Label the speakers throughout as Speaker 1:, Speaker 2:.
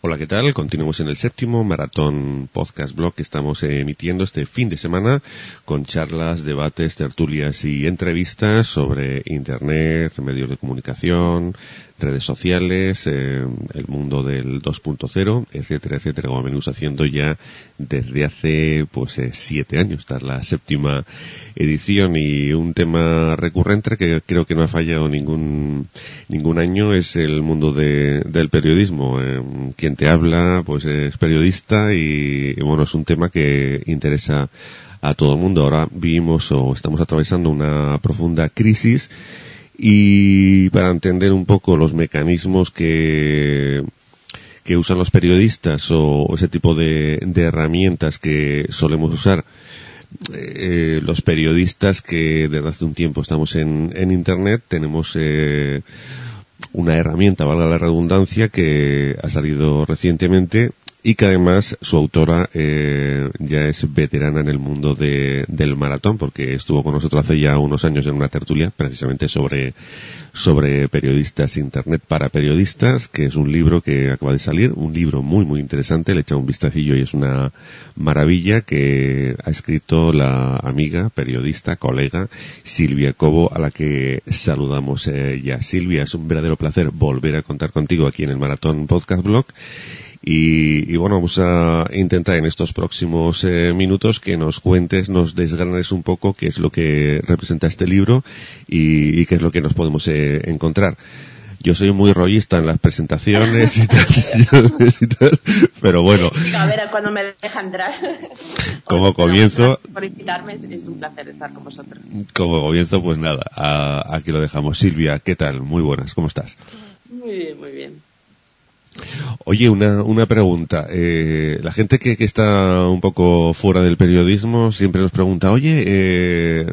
Speaker 1: Hola, ¿qué tal? Continuamos en el séptimo Maratón Podcast Blog que estamos emitiendo este fin de semana con charlas, debates, tertulias y entrevistas sobre Internet, medios de comunicación, redes sociales, el mundo del 2.0, etcétera, etcétera, como venimos haciendo ya desde hace 7 años. Esta es la séptima edición y un tema recurrente que creo que no ha fallado ningún año es el mundo del periodismo. Quien te habla pues es periodista y bueno, es un tema que interesa a todo el mundo. Ahora vivimos o estamos atravesando una profunda crisis y para entender un poco los mecanismos que usan los periodistas o ese tipo de herramientas que solemos usar los periodistas que desde hace un tiempo estamos en Internet, tenemos una herramienta, valga la redundancia, que ha salido recientemente y que además su autora ya es veterana en el mundo del maratón, porque estuvo con nosotros hace ya unos años en una tertulia precisamente sobre periodistas, Internet para periodistas, que es un libro que acaba de salir, un libro muy muy interesante. Le he echado un vistacillo y es una maravilla, que ha escrito la amiga, periodista, colega Silvia Cobo, a la que saludamos ya. Silvia, es un verdadero placer volver a contar contigo aquí en el Maratón Podcast Blog. Y bueno, vamos a intentar en estos próximos minutos que nos cuentes, nos desgranes un poco qué es lo que representa este libro y qué es lo que nos podemos encontrar. Yo soy muy rollista en las presentaciones y tal, pero bueno.
Speaker 2: A ver cuando me deja entrar.
Speaker 1: Como comienzo.
Speaker 2: Por invitarme, es un placer estar con vosotros.
Speaker 1: Como comienzo, pues nada, aquí lo dejamos. Silvia, ¿qué tal? Muy buenas, ¿cómo estás?
Speaker 2: Muy bien, muy bien.
Speaker 1: Oye, una pregunta. La gente que está un poco fuera del periodismo siempre nos pregunta, oye,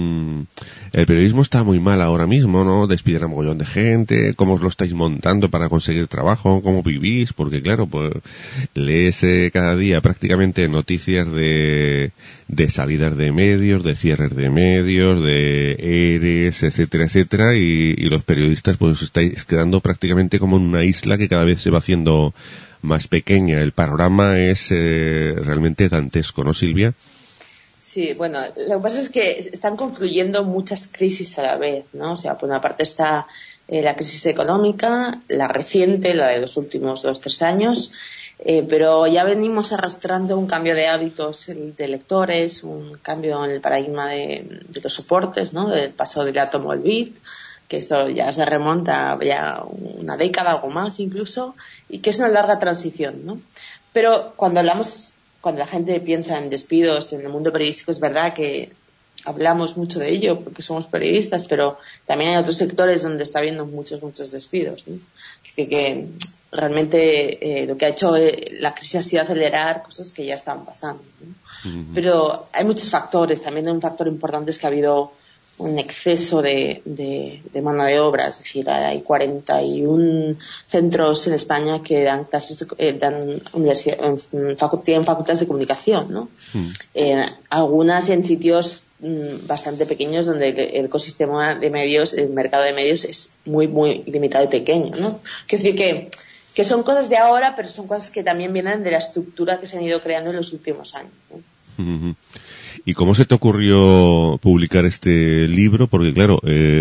Speaker 1: el periodismo está muy mal ahora mismo, ¿no? Despiden a mogollón de gente, ¿cómo os lo estáis montando para conseguir trabajo? ¿Cómo vivís? Porque claro, pues lees cada día prácticamente noticias de salidas de medios, de cierres de medios, de ERES, etcétera, etcétera, y los periodistas pues os estáis quedando prácticamente como en una isla que cada vez se va haciendo más pequeña. El panorama es realmente dantesco, ¿no, Silvia?
Speaker 2: Sí, bueno, lo que pasa es que están confluyendo muchas crisis a la vez, ¿no? O sea, por una parte está la crisis económica, la reciente, la de los últimos 2-3 años, pero ya venimos arrastrando un cambio de hábitos de lectores, un cambio en el paradigma de los soportes, ¿no? Del paso del átomo al bit, que esto ya se remonta ya una década o más incluso, y que es una larga transición, ¿no? Pero cuando la gente piensa en despidos en el mundo periodístico, es verdad que hablamos mucho de ello porque somos periodistas, pero también hay otros sectores donde está habiendo muchos despidos, ¿no? Que realmente lo que ha hecho la crisis ha sido acelerar cosas que ya están pasando, ¿no? Uh-huh. Pero hay muchos factores. También un factor importante es que ha habido un exceso de mano de obra, es decir, hay 41 centros en España que dan clases, tienen facultades de comunicación, ¿no? Algunas en sitios bastante pequeños donde el ecosistema de medios, el mercado de medios es muy, muy limitado y pequeño, ¿no? Quiero decir que son cosas de ahora, pero son cosas que también vienen de la estructura que se han ido creando en los últimos años, ¿no?
Speaker 1: Uh-huh. ¿Y cómo se te ocurrió publicar este libro? Porque claro,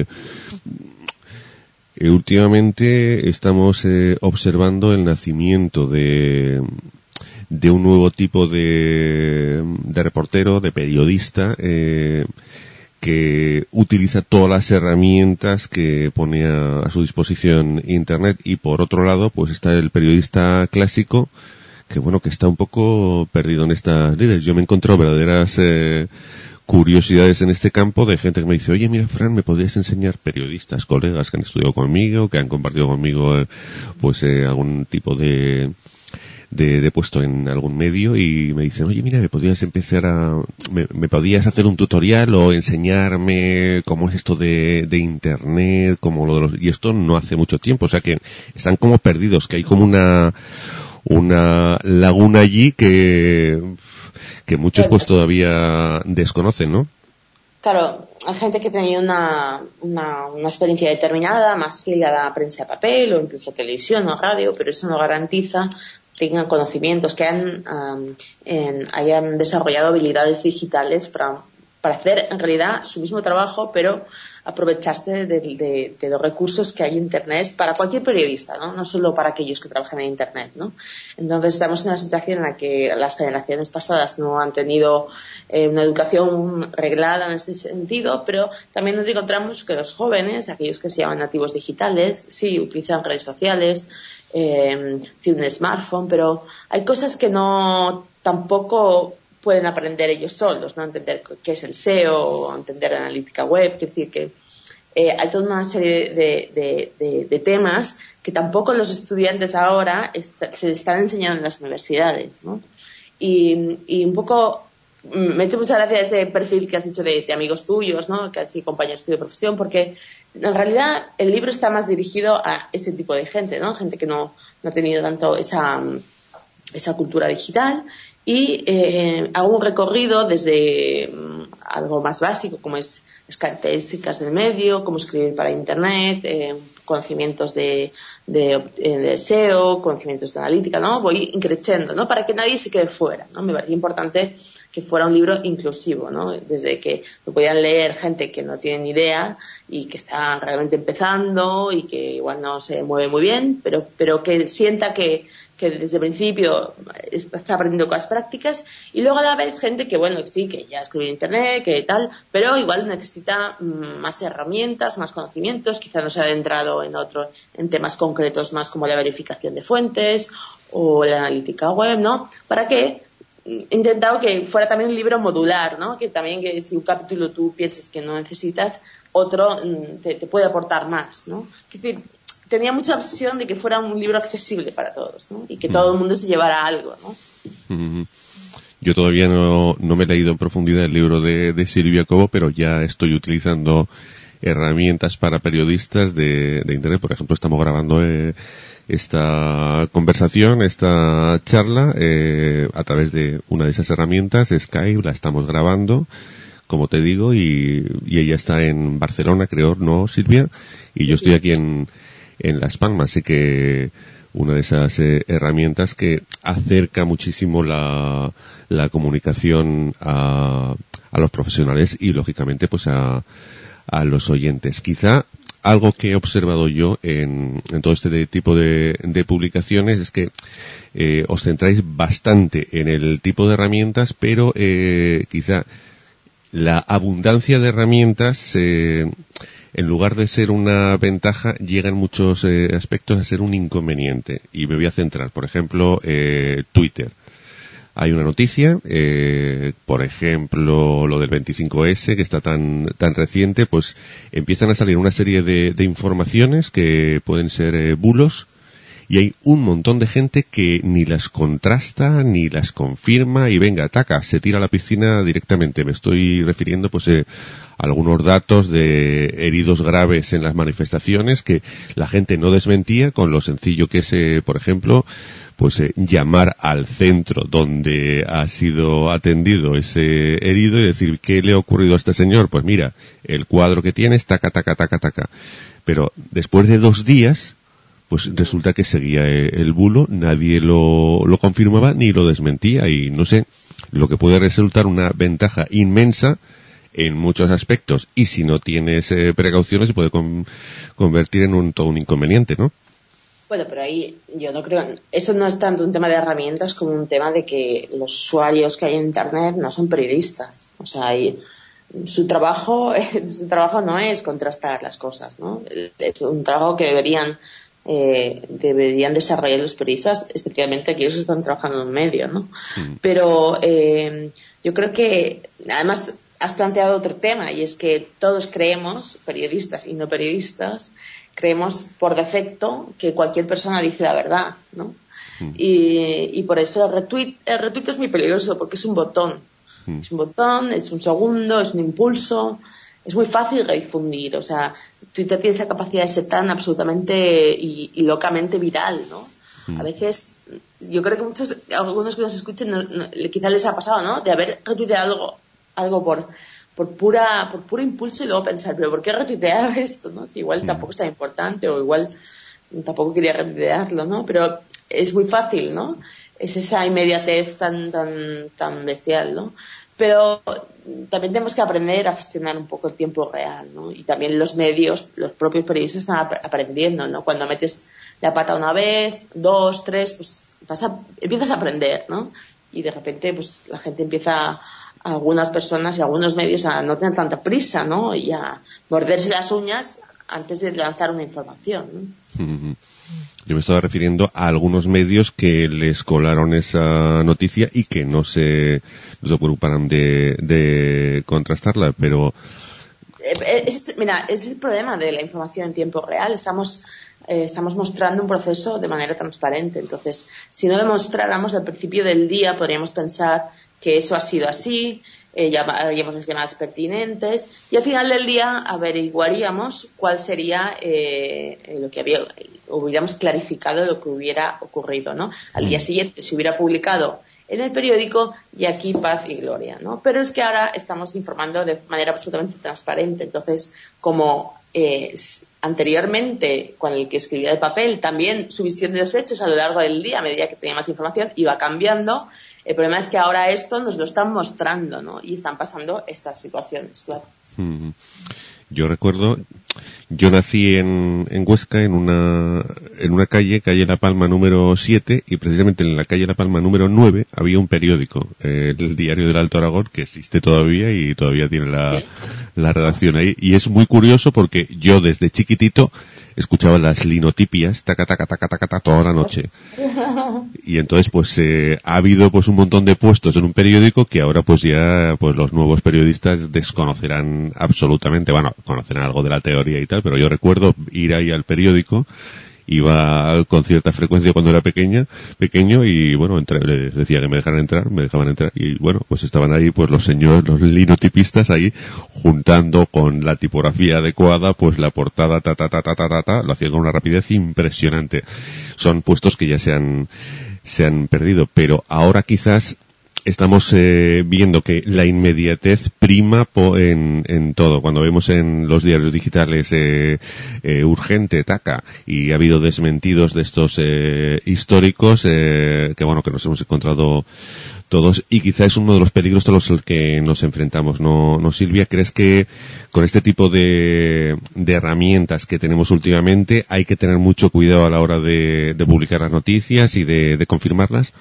Speaker 1: últimamente estamos observando el nacimiento de un nuevo tipo de reportero, de periodista, que utiliza todas las herramientas que pone a su disposición Internet, y por otro lado pues está el periodista clásico que bueno, que está un poco perdido en estas líderes. Yo me he encontrado verdaderas curiosidades en este campo de gente que me dice, oye, mira, Fran, ¿me podrías enseñar? Periodistas, colegas que han estudiado conmigo, que han compartido conmigo algún tipo de puesto en algún medio, y me dicen, oye, mira, me podrías podrías hacer un tutorial o enseñarme cómo es esto de Internet, como lo de los... Y esto no hace mucho tiempo, o sea que están como perdidos, que hay como una laguna allí que muchos pues todavía desconocen, ¿no?
Speaker 2: Claro, hay gente que tenía una experiencia determinada, más ligada a prensa de papel o incluso televisión o radio, pero eso no garantiza tengan conocimientos, que hayan desarrollado habilidades digitales para hacer en realidad su mismo trabajo, pero aprovecharse de los recursos que hay en Internet para cualquier periodista, no solo para aquellos que trabajan en Internet, ¿no? Entonces estamos en una situación en la que las generaciones pasadas no han tenido una educación reglada en este sentido, pero también nos encontramos que los jóvenes, aquellos que se llaman nativos digitales, sí utilizan redes sociales, tienen un smartphone, pero hay cosas que tampoco pueden aprender ellos solos, ¿no? Entender qué es el SEO o entender la analítica web. Es decir, que hay toda una serie de temas que tampoco los estudiantes ahora se están enseñando en las universidades, ¿no? Y un poco me ha hecho mucha gracia este perfil que has dicho de amigos tuyos, ¿no? Que han sido compañeros tuyos de profesión, porque en realidad el libro está más dirigido a ese tipo de gente, ¿no? Gente que no ha tenido tanto esa cultura digital. Y hago un recorrido desde algo más básico, como es las características del medio, cómo escribir para Internet, conocimientos de SEO, conocimientos de analítica, ¿no? Voy increciendo, ¿no? Para que nadie se quede fuera, ¿no? Me parecía importante que fuera un libro inclusivo, ¿no? Desde que lo podían leer gente que no tiene ni idea y que está realmente empezando y que igual no se mueve muy bien, pero que sienta que desde el principio está aprendiendo cosas prácticas, y luego a la vez gente que, bueno, sí, que ya escribe en Internet, que tal, pero igual necesita más herramientas, más conocimientos, quizá no se ha adentrado en temas concretos más como la verificación de fuentes o la analítica web, ¿no? Para que he intentado que fuera también un libro modular, ¿no? Que también, que si un capítulo tú piensas que no necesitas, otro te puede aportar más, ¿no? Es decir, tenía mucha obsesión de que fuera un libro accesible para todos, ¿no? Y que todo el mundo se llevara algo, ¿no?
Speaker 1: Yo todavía no me he leído en profundidad el libro de Silvia Cobo, pero ya estoy utilizando herramientas para periodistas de Internet. Por ejemplo, estamos grabando esta conversación, esta charla, a través de una de esas herramientas, Skype. La estamos grabando, como te digo, y ella está en Barcelona, creo, ¿no, Silvia? Y yo estoy aquí en Las Palmas, así que una de esas herramientas que acerca muchísimo la comunicación a los profesionales y, lógicamente, pues a los oyentes. Quizá algo que he observado yo en todo este tipo de publicaciones es que os centráis bastante en el tipo de herramientas, pero quizá la abundancia de herramientas, en lugar de ser una ventaja, llega en muchos aspectos a ser un inconveniente. Y me voy a centrar, por ejemplo, Twitter. Hay una noticia, por ejemplo, lo del 25S, que está tan reciente, pues empiezan a salir una serie de informaciones que pueden ser bulos, y hay un montón de gente que ni las contrasta, ni las confirma, y venga, ataca, se tira a la piscina directamente. Me estoy refiriendo, pues, a algunos datos de heridos graves en las manifestaciones que la gente no desmentía, con lo sencillo que es, por ejemplo, pues llamar al centro donde ha sido atendido ese herido y decir, ¿qué le ha ocurrido a este señor? Pues mira, el cuadro que tiene es taca. Pero después de 2 días, pues resulta que seguía el bulo, nadie lo confirmaba ni lo desmentía, y no sé, lo que puede resultar una ventaja inmensa en muchos aspectos, y si no tienes precauciones se puede convertir en todo un inconveniente, ¿no?
Speaker 2: Bueno, pero ahí yo no creo, eso no es tanto un tema de herramientas como un tema de que los usuarios que hay en Internet no son periodistas. O sea, su trabajo no es contrastar las cosas, ¿no? Es un trabajo que deberían desarrollar los periodistas, especialmente aquellos que están trabajando en un medio, ¿no? Pero yo creo que, además, has planteado otro tema, y es que todos creemos, periodistas y no periodistas, creemos por defecto que cualquier persona dice la verdad, ¿no? Y por eso el retweet es muy peligroso, porque es un botón. Es un botón, es un segundo, es un impulso, es muy fácil de difundir. O sea, Twitter tiene esa capacidad de ser tan absolutamente y locamente viral, ¿no? A veces, yo creo que algunos que nos escuchen quizás les ha pasado, ¿no? De haber retuiteado algo por puro impulso, y luego pensar, pero ¿por qué retuitear esto, no? Si igual tampoco es tan importante, o igual tampoco quería retuitearlo, ¿no? Pero es muy fácil, ¿no? Es esa inmediatez tan bestial, ¿no? Pero también tenemos que aprender a gestionar un poco el tiempo real, ¿no? Y también los medios, los propios periodistas están aprendiendo, ¿no? Cuando metes la pata una vez, 2, 3, pues empiezas a aprender, ¿no? Y de repente, pues la gente empieza, algunas personas y algunos medios, a no tener tanta prisa, ¿no? Y a morderse las uñas antes de lanzar una información, ¿no?
Speaker 1: Yo me estaba refiriendo a algunos medios que les colaron esa noticia y que no se preocuparon de contrastarla, pero...
Speaker 2: Mira, es el problema de la información en tiempo real. Estamos mostrando un proceso de manera transparente. Entonces, si no lo mostráramos al principio del día, podríamos pensar que eso ha sido así, llamaríamos las llamadas pertinentes y al final del día averiguaríamos cuál sería lo que hubiéramos clarificado lo que hubiera ocurrido, ¿no? Al día siguiente se hubiera publicado en el periódico y aquí paz y gloria, ¿no? Pero es que ahora estamos informando de manera absolutamente transparente. Entonces, como anteriormente, con el que escribía el papel, también su visión de los hechos a lo largo del día, a medida que tenía más información, iba cambiando. El problema es que ahora esto nos lo están mostrando, ¿no? Y están pasando estas situaciones, claro.
Speaker 1: Yo recuerdo, yo nací en Huesca, en una calle La Palma número 7, y precisamente en la calle La Palma número 9 había un periódico, el Diario del Alto Aragón, que existe todavía y todavía tiene la redacción ahí. Y es muy curioso porque yo desde chiquitito escuchaba las linotipias, taca, taca, taca, taca, taca, toda la noche. Y entonces, pues, ha habido, pues, un montón de puestos en un periódico que ahora, pues, ya, pues, los nuevos periodistas desconocerán absolutamente. Bueno, conocerán algo de la teoría y tal, pero yo recuerdo ir ahí al periódico, iba con cierta frecuencia cuando era pequeño y bueno, les decía que me dejaban entrar y bueno, pues estaban ahí pues los señores, los linotipistas ahí juntando con la tipografía adecuada pues la portada lo hacían con una rapidez impresionante. Son puestos que ya se han perdido, pero ahora quizás estamos viendo que la inmediatez prima en todo. Cuando vemos en los diarios digitales urgente, taca, y ha habido desmentidos de estos históricos que bueno, que nos hemos encontrado todos, y quizá es uno de los peligros a los que nos enfrentamos, ¿no, Silvia? ¿Crees que con este tipo de herramientas que tenemos últimamente hay que tener mucho cuidado a la hora de publicar las noticias y de confirmarlas?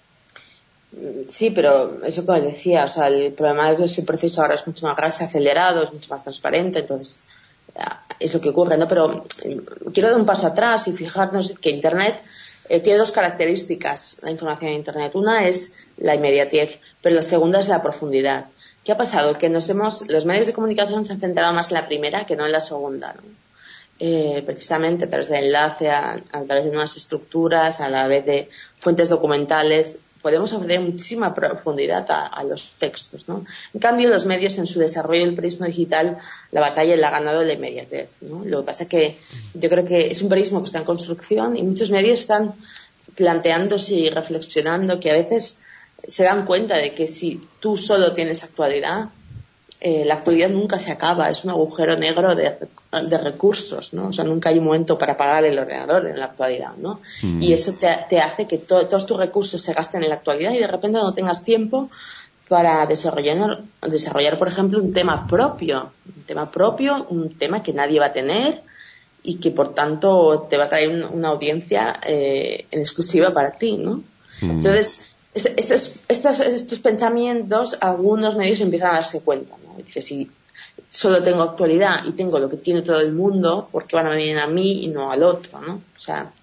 Speaker 2: Sí, pero eso que decía, o sea, el problema es que ese proceso ahora es mucho más acelerado, es mucho más transparente, entonces es lo que ocurre, ¿no? Pero quiero dar un paso atrás y fijarnos que Internet tiene dos características, la información en Internet. Una es la inmediatez, pero la segunda es la profundidad. ¿Qué ha pasado? Que los medios de comunicación se han centrado más en la primera que no en la segunda, ¿no? Precisamente a través del enlace, a través de nuevas estructuras, a la vez de fuentes documentales, podemos ofrecer muchísima profundidad a los textos, ¿no? En cambio, los medios en su desarrollo del periodismo digital, la batalla la ha ganado la inmediatez, ¿no? Lo que pasa es que yo creo que es un periodismo que está en construcción y muchos medios están planteándose y reflexionando que a veces se dan cuenta de que si tú solo tienes actualidad, la actualidad nunca se acaba, es un agujero negro de recursos, ¿no? O sea, nunca hay un momento para apagar el ordenador en la actualidad, ¿no? Y eso te hace que todos tus recursos se gasten en la actualidad y de repente no tengas tiempo para desarrollar, por ejemplo, un tema propio, un tema que nadie va a tener y que, por tanto, te va a traer una audiencia en exclusiva para ti, ¿no? Entonces, estos pensamientos, algunos medios empiezan a darse cuenta, ¿no? Dice, si solo tengo actualidad y tengo lo que tiene todo el mundo, ¿por qué van a venir a mí y no al otro, ¿no? O sea,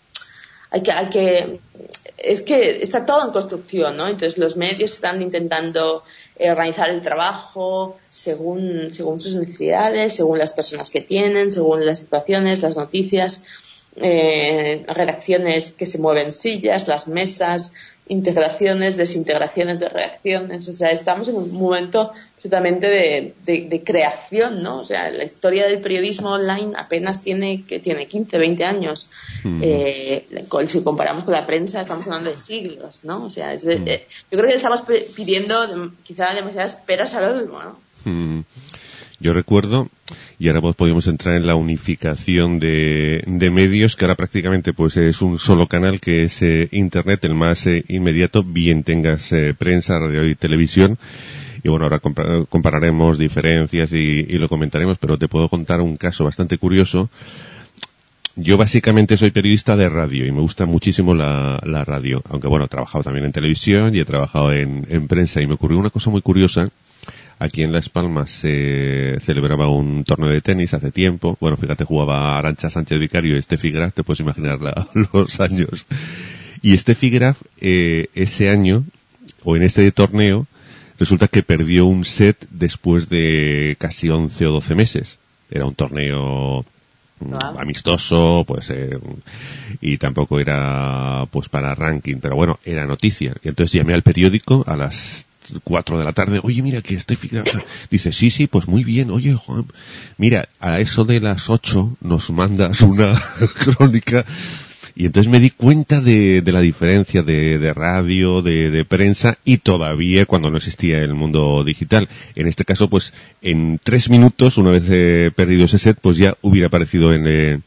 Speaker 2: es que está todo en construcción, ¿no? Entonces los medios están intentando organizar el trabajo según sus necesidades, según las personas que tienen, según las situaciones, las noticias, redacciones que se mueven sillas, las mesas, integraciones, desintegraciones de reacciones. O sea, estamos en un momento absolutamente de creación, ¿no? O sea, la historia del periodismo online apenas tiene 15, 20 años. Si comparamos con la prensa, estamos hablando de siglos, ¿no? O sea, yo creo que estamos pidiendo quizá demasiadas peras al olmo, ¿no?
Speaker 1: Yo recuerdo, y ahora pues podemos entrar en la unificación de medios, que ahora prácticamente pues es un solo canal, que es Internet, el más inmediato, bien tengas prensa, radio y televisión. Y bueno, ahora compararemos diferencias y lo comentaremos, pero te puedo contar un caso bastante curioso. Yo básicamente soy periodista de radio y me gusta muchísimo la radio, aunque bueno, he trabajado también en televisión y he trabajado en prensa, y me ocurrió una cosa muy curiosa. Aquí en Las Palmas se celebraba un torneo de tenis hace tiempo. Bueno, fíjate, jugaba Arantxa Sánchez Vicario y Steffi Graf, te puedes imaginar los años. Y Steffi Graf, ese año, o en este torneo, resulta que perdió un set después de casi 11 o 12 meses. Era un torneo amistoso, pues, y tampoco era, pues, para ranking, pero bueno, era noticia. Y entonces llamé al periódico a las 4 de la tarde, oye, mira que estoy fijando. Dice, sí, pues muy bien, oye, Juan, mira, a eso de las 8 nos mandas una crónica. Y entonces me di cuenta de la diferencia de radio, de prensa, y todavía cuando no existía el mundo digital. En este caso, pues, en 3 minutos, una vez perdido ese set, pues ya hubiera aparecido en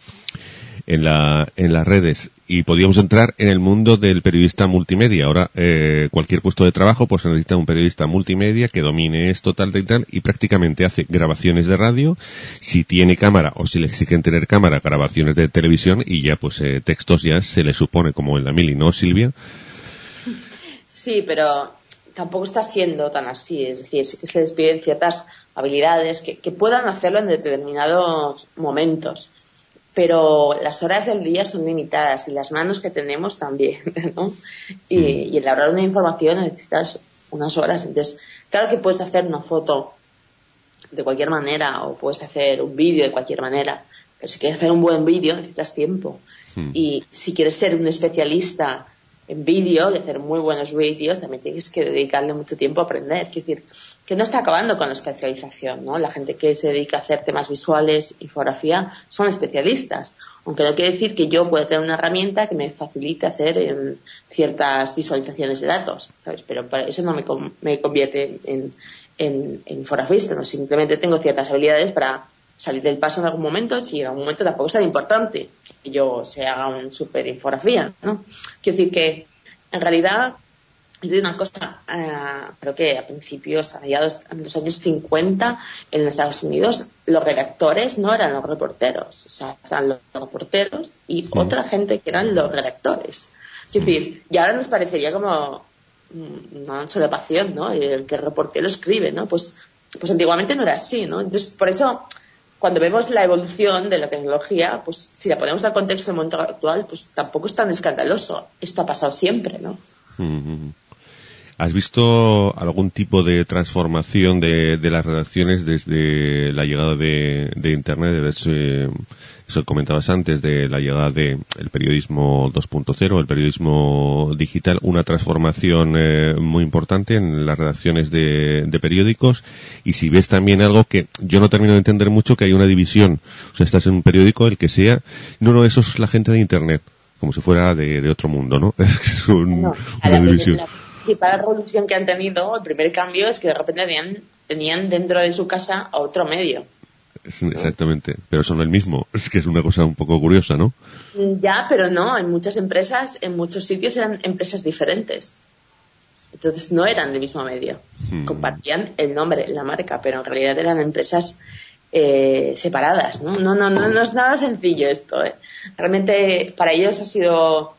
Speaker 1: las redes, y podíamos entrar en el mundo del periodista multimedia. Ahora, cualquier puesto de trabajo, pues se necesita un periodista multimedia que domine esto, tal, y prácticamente hace grabaciones de radio, si tiene cámara o si le exigen tener cámara, grabaciones de televisión, y ya pues textos ya se le supone, como en la mili, ¿no, Silvia?
Speaker 2: Sí, pero tampoco está siendo tan así. Es decir, sí que se les piden ciertas habilidades que puedan hacerlo en determinados momentos. Pero las horas del día son limitadas y las manos que tenemos también, ¿no? Y elaborar una información necesitas unas horas. Entonces, claro que puedes hacer una foto de cualquier manera o puedes hacer un vídeo de cualquier manera, pero si quieres hacer un buen vídeo necesitas tiempo. Y si quieres ser un especialista en vídeo, de hacer muy buenos vídeos, también tienes que dedicarle mucho tiempo a aprender. Quiero decir, que no está acabando con la especialización, ¿no? La gente que se dedica a hacer temas visuales, infografía, son especialistas. Aunque no quiere decir que yo pueda tener una herramienta que me facilite hacer ciertas visualizaciones de datos, ¿sabes? Pero para eso no me convierte en infografista, ¿no? Simplemente tengo ciertas habilidades para salir del paso en algún momento, si en algún momento tampoco es tan importante que yo se haga un super infografía, ¿no? Quiero decir que, en realidad, de una cosa, creo que a principios, a mediados en los años 50, en los Estados Unidos, los redactores no eran los reporteros, o sea, eran los reporteros y otra gente que eran los redactores. Es decir, y ahora nos parecería como una solepación, ¿no? El que el reportero escribe, ¿no? Pues antiguamente no era así, ¿no? Entonces, por eso, cuando vemos la evolución de la tecnología, pues si la ponemos al contexto del momento actual, pues tampoco es tan escandaloso. Esto ha pasado siempre, ¿no?
Speaker 1: ¿Has visto algún tipo de transformación de las redacciones desde la llegada de Internet? Eso comentabas antes, de la llegada del periodismo 2.0, el periodismo digital, una transformación muy importante en las redacciones de periódicos. Y si ves también algo que yo no termino de entender mucho, que hay una división. O sea, estás en un periódico, el que sea, no, eso es la gente de Internet, como si fuera de otro mundo, ¿no? Es una división.
Speaker 2: La principal revolución que han tenido, el primer cambio, es que de repente tenían dentro de su casa a otro medio.
Speaker 1: Exactamente, pero son el mismo. Es que es una cosa un poco curiosa, ¿no?
Speaker 2: Ya, pero no, en muchas empresas, en muchos sitios eran empresas diferentes. Entonces no eran del mismo medio. Compartían el nombre, la marca, pero en realidad eran empresas separadas, ¿no? No es nada sencillo esto, ¿eh? Realmente para ellos ha sido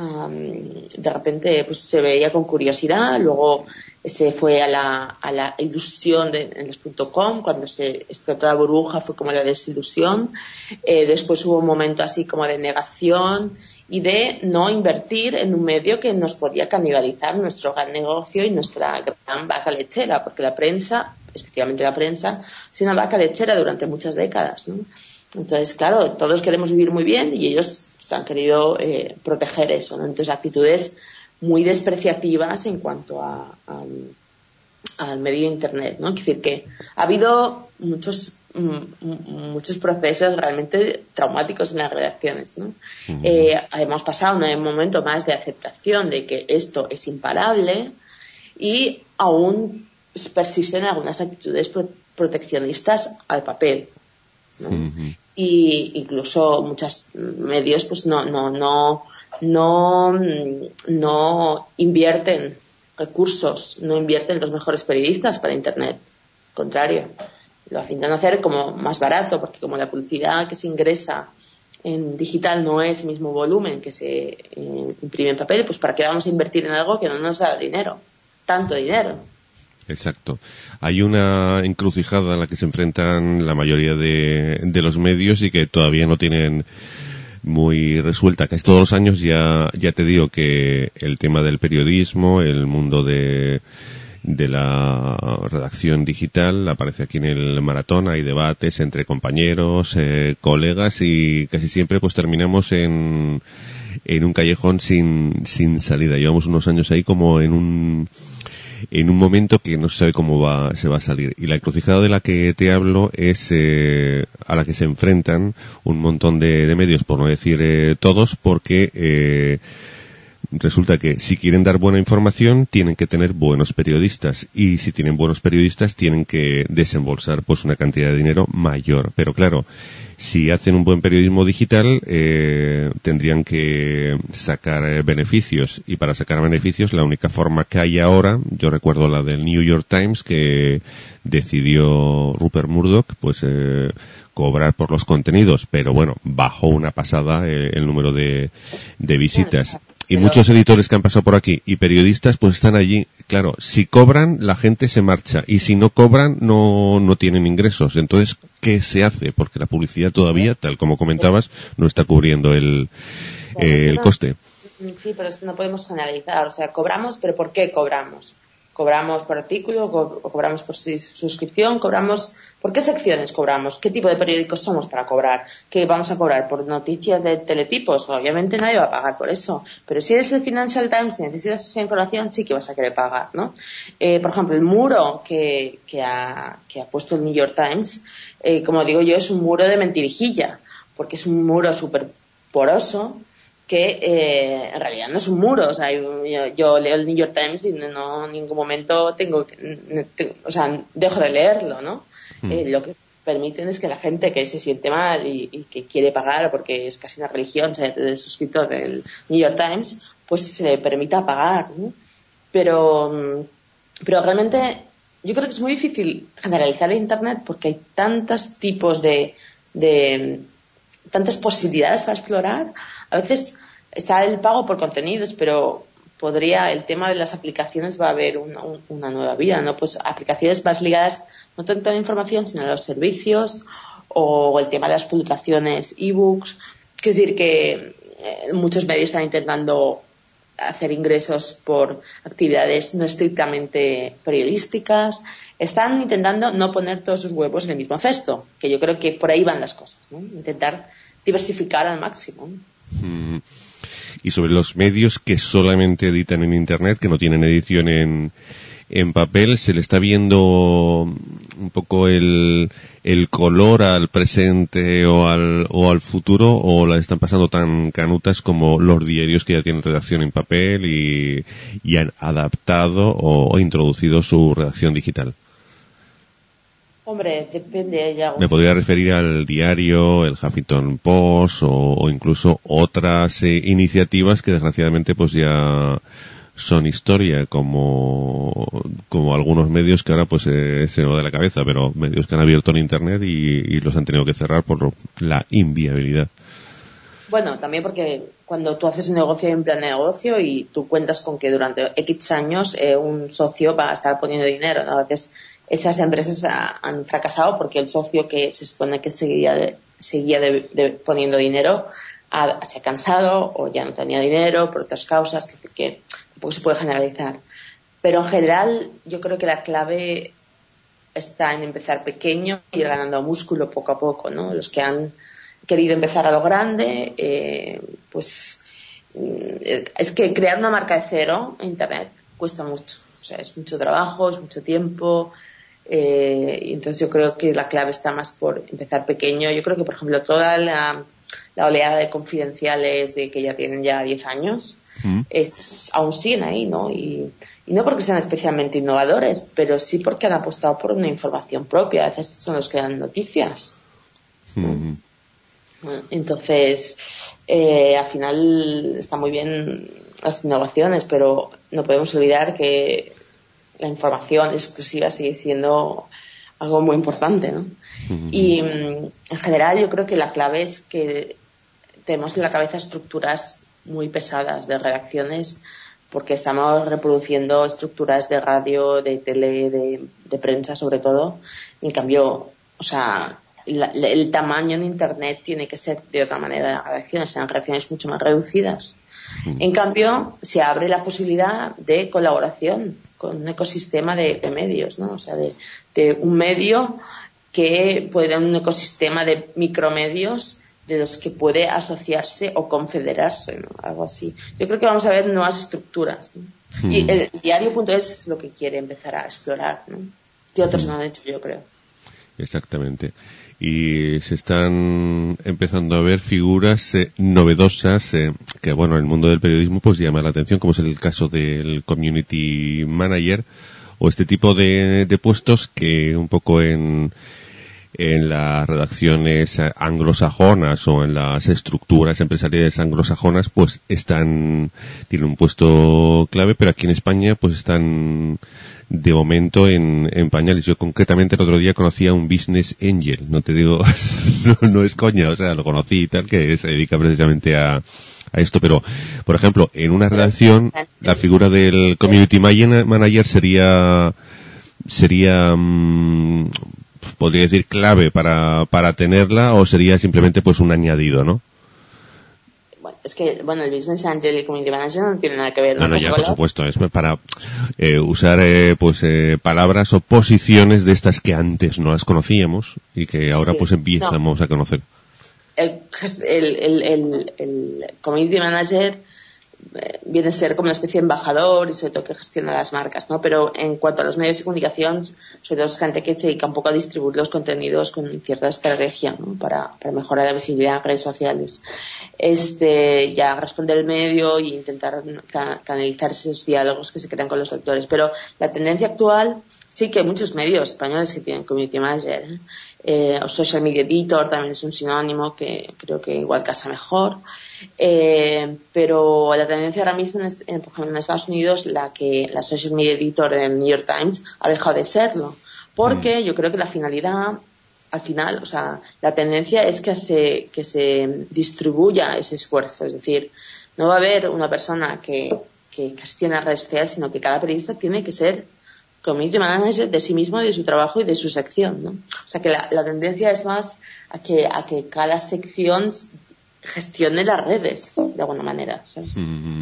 Speaker 2: de repente pues se veía con curiosidad, luego se fue a la ilusión en los .com, cuando se explotó la burbuja fue como la desilusión, después hubo un momento así como de negación y de no invertir en un medio que nos podía canibalizar nuestro gran negocio y nuestra gran vaca lechera, porque la prensa, especialmente la prensa, ha sido una vaca lechera durante muchas décadas, ¿no? Entonces, claro, todos queremos vivir muy bien y ellos pues, han querido proteger eso, ¿no? Entonces, actitudes muy despreciativas en cuanto al medio Internet, ¿no? Es decir, que ha habido muchos procesos realmente traumáticos en las redacciones, ¿no? Hemos pasado un momento más de aceptación de que esto es imparable y aún persisten algunas actitudes proteccionistas al papel, ¿no? Uh-huh. Y incluso muchos medios pues no invierten recursos, no invierten los mejores periodistas para Internet. Al contrario, lo intentan hacer como más barato, porque como la publicidad que se ingresa en digital no es el mismo volumen que se imprime en papel, pues ¿para qué vamos a invertir en algo que no nos da dinero? Tanto dinero.
Speaker 1: Exacto. Hay una encrucijada a la que se enfrentan la mayoría de los medios y que todavía no tienen muy resuelta. Casi todos los años ya te digo que el tema del periodismo, el mundo de la redacción digital aparece aquí en el maratón. Hay debates entre compañeros, colegas, y casi siempre pues terminamos en un callejón sin salida. Llevamos unos años ahí como en un momento que no se sabe cómo se va a salir. Y la encrucijada de la que te hablo es a la que se enfrentan un montón de medios, por no decir todos, porque resulta que si quieren dar buena información tienen que tener buenos periodistas, y si tienen buenos periodistas tienen que desembolsar pues una cantidad de dinero mayor. Pero claro, si hacen un buen periodismo digital tendrían que sacar beneficios, y para sacar beneficios la única forma que hay ahora, yo recuerdo la del New York Times, que decidió Rupert Murdoch pues cobrar por los contenidos, pero bueno, bajó una pasada el número de visitas. Y muchos editores que han pasado por aquí y periodistas pues están allí. Claro, si cobran la gente se marcha, y si no cobran no tienen ingresos. Entonces, ¿qué se hace? Porque la publicidad todavía, tal como comentabas, no está cubriendo el coste.
Speaker 2: Sí, pero es que no podemos generalizar. O sea, cobramos, pero ¿por qué cobramos? ¿Cobramos por artículo? ¿O cobramos por suscripción? ¿Cobramos? ¿Por qué secciones cobramos? ¿Qué tipo de periódicos somos para cobrar? ¿Qué vamos a cobrar? ¿Por noticias de teletipos? Obviamente nadie va a pagar por eso. Pero si eres el Financial Times y necesitas esa información, sí que vas a querer pagar, ¿no? Por ejemplo, el muro que ha puesto el New York Times, como digo yo, es un muro de mentirijilla, porque es un muro súper poroso, que en realidad no es un muro. O sea, yo leo el New York Times y no en ningún momento dejo de leerlo, ¿no? Lo que permiten es que la gente que se siente mal y que quiere pagar, porque es casi una religión ser el suscriptor del New York Times, pues se le permita pagar, ¿no? Pero realmente yo creo que es muy difícil generalizar el Internet, porque hay tantos tipos de tantas posibilidades para explorar. A veces está el pago por contenidos, pero el tema de las aplicaciones va a haber una nueva vida, ¿no? Pues aplicaciones más ligadas no tanto a la información, sino a los servicios, o el tema de las publicaciones, ebooks. Quiero decir que muchos medios están intentando hacer ingresos por actividades no estrictamente periodísticas. Están intentando no poner todos sus huevos en el mismo cesto, que yo creo que por ahí van las cosas, ¿no? Intentar diversificar al máximo.
Speaker 1: Y sobre los medios que solamente editan en Internet, que no tienen edición en papel, ¿se le está viendo un poco el color al presente o al futuro, o la están pasando tan canutas como los diarios que ya tienen redacción en papel y han adaptado o introducido su redacción digital?
Speaker 2: Hombre, depende.
Speaker 1: Me podría referir al diario, el Huffington Post o incluso otras iniciativas que desgraciadamente pues ya son historia, como algunos medios que ahora pues se me va de la cabeza, pero medios que han abierto en Internet y los han tenido que cerrar por la inviabilidad.
Speaker 2: Bueno, también porque cuando tú haces un negocio hay un plan de negocio y tú cuentas con que durante X años un socio va a estar poniendo dinero, ¿no? A veces esas empresas han fracasado porque el socio que se supone que seguía poniendo dinero se ha cansado o ya no tenía dinero por otras causas que tampoco se puede generalizar. Pero en general yo creo que la clave está en empezar pequeño y ir ganando músculo poco a poco, ¿no? Los que han querido empezar a lo grande, pues es que crear una marca de cero en Internet cuesta mucho. O sea, es mucho trabajo, es mucho tiempo. Y entonces yo creo que la clave está más por empezar pequeño. Yo creo que, por ejemplo, toda la oleada de confidenciales de que ya tienen ya 10 años, aún siguen ahí, ¿no? Y no porque sean especialmente innovadores, pero sí porque han apostado por una información propia. A veces son los que dan noticias. Entonces, al final está muy bien las innovaciones, pero no podemos olvidar que la información exclusiva sigue siendo algo muy importante, ¿no? Y en general yo creo que la clave es que tenemos en la cabeza estructuras muy pesadas de redacciones, porque estamos reproduciendo estructuras de radio, de tele, de prensa sobre todo. Y en cambio, o sea, el tamaño en Internet tiene que ser de otra manera de redacciones, sean redacciones mucho más reducidas. En cambio, se abre la posibilidad de colaboración con un ecosistema de medios, ¿no? O sea, de un medio que puede dar un ecosistema de micromedios de los que puede asociarse o confederarse, ¿no? Algo así. Yo creo que vamos a ver nuevas estructuras, ¿no? Y el diario.es es lo que quiere empezar a explorar, ¿no? Que otros no han hecho, yo creo.
Speaker 1: Exactamente. Y se están empezando a ver figuras novedosas que, bueno, en el mundo del periodismo pues llama la atención, como es el caso del community manager o este tipo de puestos que un poco en las redacciones anglosajonas o en las estructuras empresariales anglosajonas pues tienen un puesto clave, pero aquí en España pues están de momento en pañales. Yo concretamente el otro día conocí a un business angel, no te digo, no es coña, o sea, lo conocí y tal, que se dedica precisamente a esto, pero por ejemplo en una redacción la figura del community manager sería podría decir clave para tenerla, o sería simplemente pues un añadido, ¿no?
Speaker 2: Bueno, es que, el Business Angel y Community Manager no tienen nada que ver.
Speaker 1: No, ya, por supuesto, es para usar palabras o posiciones de estas que antes no las conocíamos y que ahora pues empezamos a conocer.
Speaker 2: El Community Manager viene a ser como una especie de embajador y sobre todo que gestiona las marcas, ¿no? Pero en cuanto a los medios de comunicación, sobre todo es gente que se dedica un poco a distribuir los contenidos con cierta estrategia, ¿no? Para mejorar la visibilidad en redes sociales. Ya responder el medio e intentar canalizar esos diálogos que se crean con los lectores. Pero la tendencia actual, sí que hay muchos medios españoles que tienen community manager, o social media editor también es un sinónimo que creo que igual casa mejor, pero la tendencia ahora mismo por ejemplo en Estados Unidos la social media editor del New York Times ha dejado de serlo, porque yo creo que la finalidad al final, o sea, la tendencia es que se distribuya ese esfuerzo, es decir, no va a haber una persona que gestione redes sociales, sino que cada periodista tiene que ser community manager de sí mismo, de su trabajo y de su sección, ¿no? O sea que la tendencia es más a que cada sección gestione las redes de alguna manera, ¿sabes?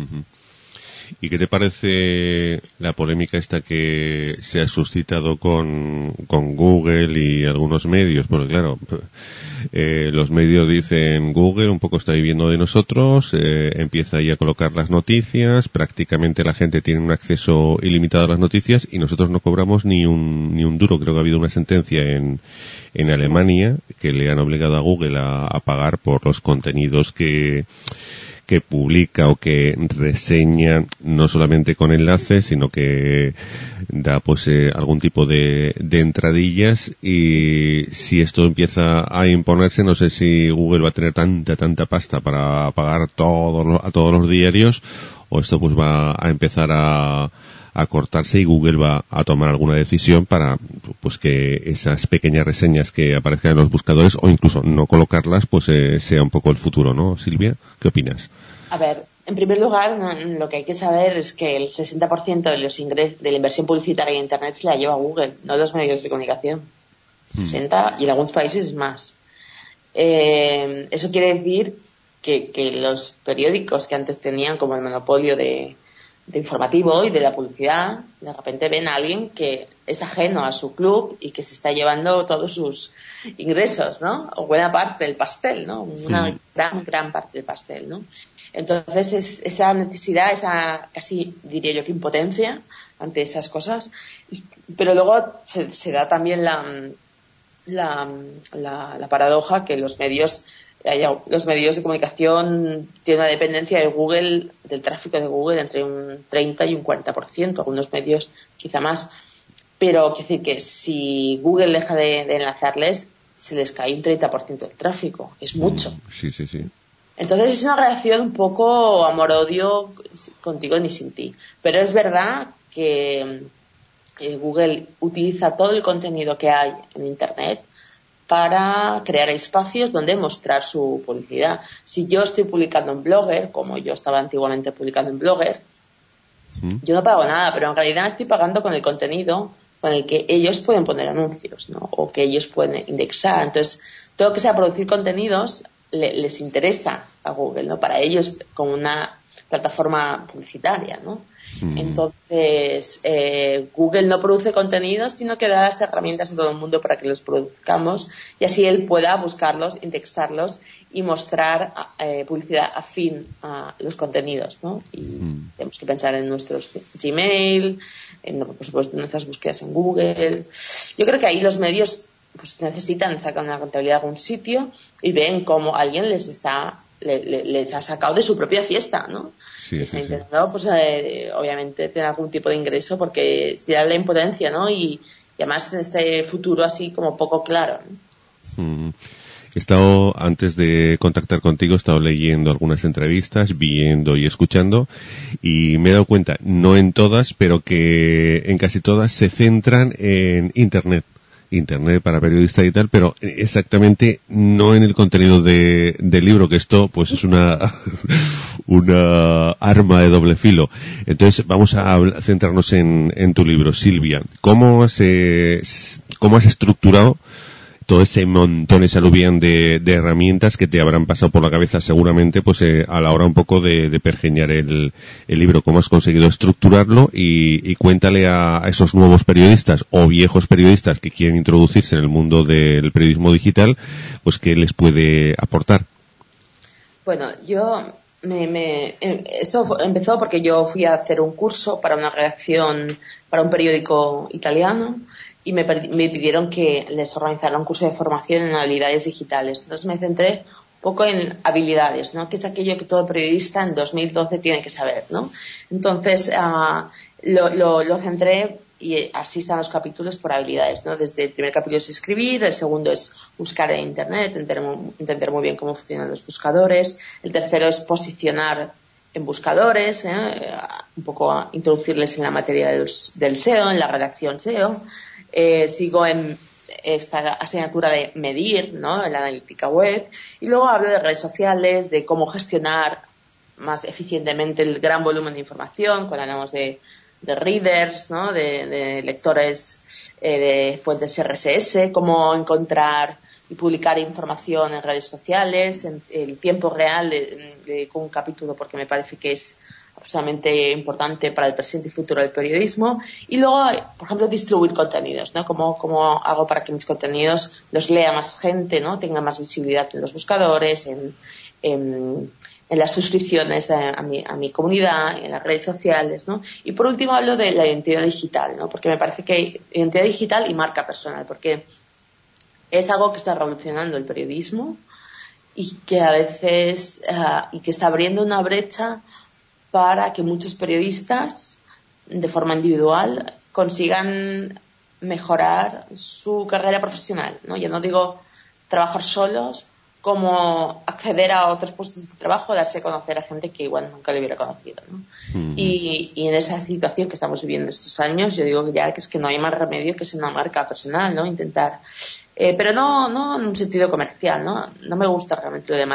Speaker 1: ¿Y qué te parece la polémica esta que se ha suscitado con Google y algunos medios? Porque claro, los medios dicen Google un poco está viviendo de nosotros, empieza ahí a colocar las noticias, prácticamente la gente tiene un acceso ilimitado a las noticias y nosotros no cobramos ni un duro. Creo que ha habido una sentencia en Alemania que le han obligado a Google a pagar por los contenidos que publica o que reseña, no solamente con enlaces, sino que da algún tipo de entradillas, y si esto empieza a imponerse, no sé si Google va a tener tanta pasta para pagar a todos los diarios, o esto pues va a empezar a cortarse y Google va a tomar alguna decisión para pues que esas pequeñas reseñas que aparezcan en los buscadores o incluso no colocarlas pues sea un poco el futuro, ¿no, Silvia? ¿Qué opinas?
Speaker 2: A ver, en primer lugar, lo que hay que saber es que el 60% de los ingresos de la inversión publicitaria en Internet se la lleva Google, no los medios de comunicación. 60 y en algunos países más. Eso quiere decir que los periódicos que antes tenían como el monopolio de informativo y de la publicidad, de repente ven a alguien que es ajeno a su club y que se está llevando todos sus ingresos, ¿no? O buena parte del pastel, ¿no? Una gran parte del pastel, ¿no? Entonces esa necesidad, esa casi diría yo que impotencia ante esas cosas, pero luego se da también la paradoja que los medios los medios de comunicación tienen una dependencia de Google, del tráfico de Google, entre un 30 y un 40%, algunos medios quizá más. Pero quiero decir que si Google deja de enlazarles, se les cae un 30% del tráfico, que es mucho.
Speaker 1: Sí.
Speaker 2: Entonces es una relación un poco amor-odio, contigo ni sin ti. Pero es verdad que Google utiliza todo el contenido que hay en Internet para crear espacios donde mostrar su publicidad. Si yo estoy publicando en Blogger, como yo estaba antiguamente publicando en Blogger, yo no pago nada, pero en realidad estoy pagando con el contenido con el que ellos pueden poner anuncios, ¿no? O que ellos pueden indexar. Entonces, todo lo que sea producir contenidos les interesa a Google, ¿no? Para ellos como una plataforma publicitaria, ¿no? Entonces, Google no produce contenidos, sino que da las herramientas a todo el mundo para que los produzcamos y así él pueda buscarlos, indexarlos y mostrar publicidad afín a los contenidos, ¿no? Y tenemos que pensar en nuestros Gmail, por supuesto, en nuestras búsquedas en Google. Yo creo que ahí los medios pues necesitan sacar una rentabilidad de algún sitio y ven cómo alguien les ha sacado de su propia fiesta, ¿no? Está intentando, pues, obviamente, tener algún tipo de ingreso porque estirar la impotencia, ¿no? Y además en este futuro así como poco claro, ¿no?
Speaker 1: He estado, antes de contactar contigo, he estado leyendo algunas entrevistas, viendo y escuchando, y me he dado cuenta, no en todas, pero que en casi todas se centran en Internet para periodistas y tal, pero exactamente no en el contenido del libro, que esto pues es una arma de doble filo. Entonces vamos a centrarnos en tu libro, Silvia. ¿Cómo has estructurado todo ese montón, ese aluvión de herramientas que te habrán pasado por la cabeza seguramente pues a la hora un poco de pergeñar el libro? ¿Cómo has conseguido estructurarlo? Y cuéntale a esos nuevos periodistas o viejos periodistas que quieren introducirse en el mundo del periodismo digital, pues qué les puede aportar.
Speaker 2: Bueno, eso empezó porque yo fui a hacer un curso para una redacción para un periódico italiano y me pidieron que les organizara un curso de formación en habilidades digitales. Entonces me centré un poco en habilidades, ¿no? Que es aquello que todo periodista en 2012 tiene que saber, ¿no? Entonces lo centré y así están los capítulos por habilidades, ¿no? Desde el primer capítulo es escribir, el segundo es buscar en Internet, entender muy bien cómo funcionan los buscadores, el tercero es posicionar en buscadores, un poco introducirles en la materia del SEO, en la redacción SEO. Sigo en esta asignatura de medir, ¿no? En la analítica web, y luego hablo de redes sociales, de cómo gestionar más eficientemente el gran volumen de información, cuando hablamos de readers, ¿no? De lectores de fuentes RSS, cómo encontrar y publicar información en redes sociales en el tiempo real con un capítulo, porque me parece que es absolutamente importante para el presente y futuro del periodismo. Y luego, por ejemplo, distribuir contenidos, ¿no? ¿Cómo hago para que mis contenidos los lea más gente, ¿no? Tenga más visibilidad en los buscadores, en las suscripciones a mi comunidad, en las redes sociales, ¿no? Y por último hablo de la identidad digital, ¿no? Porque me parece que identidad digital y marca personal, porque es algo que está revolucionando el periodismo y que a veces y que está abriendo una brecha para que muchos periodistas de forma individual consigan mejorar su carrera profesional, ¿no? Ya no digo trabajar solos, como acceder a otros puestos de trabajo, darse a conocer a gente que igual nunca le hubiera conocido, ¿no? Y en esa situación que estamos viviendo estos años, yo digo que es que no hay más remedio que ser una marca personal, ¿no? Intentar, pero no en un sentido comercial, ¿no? No me gusta realmente lo de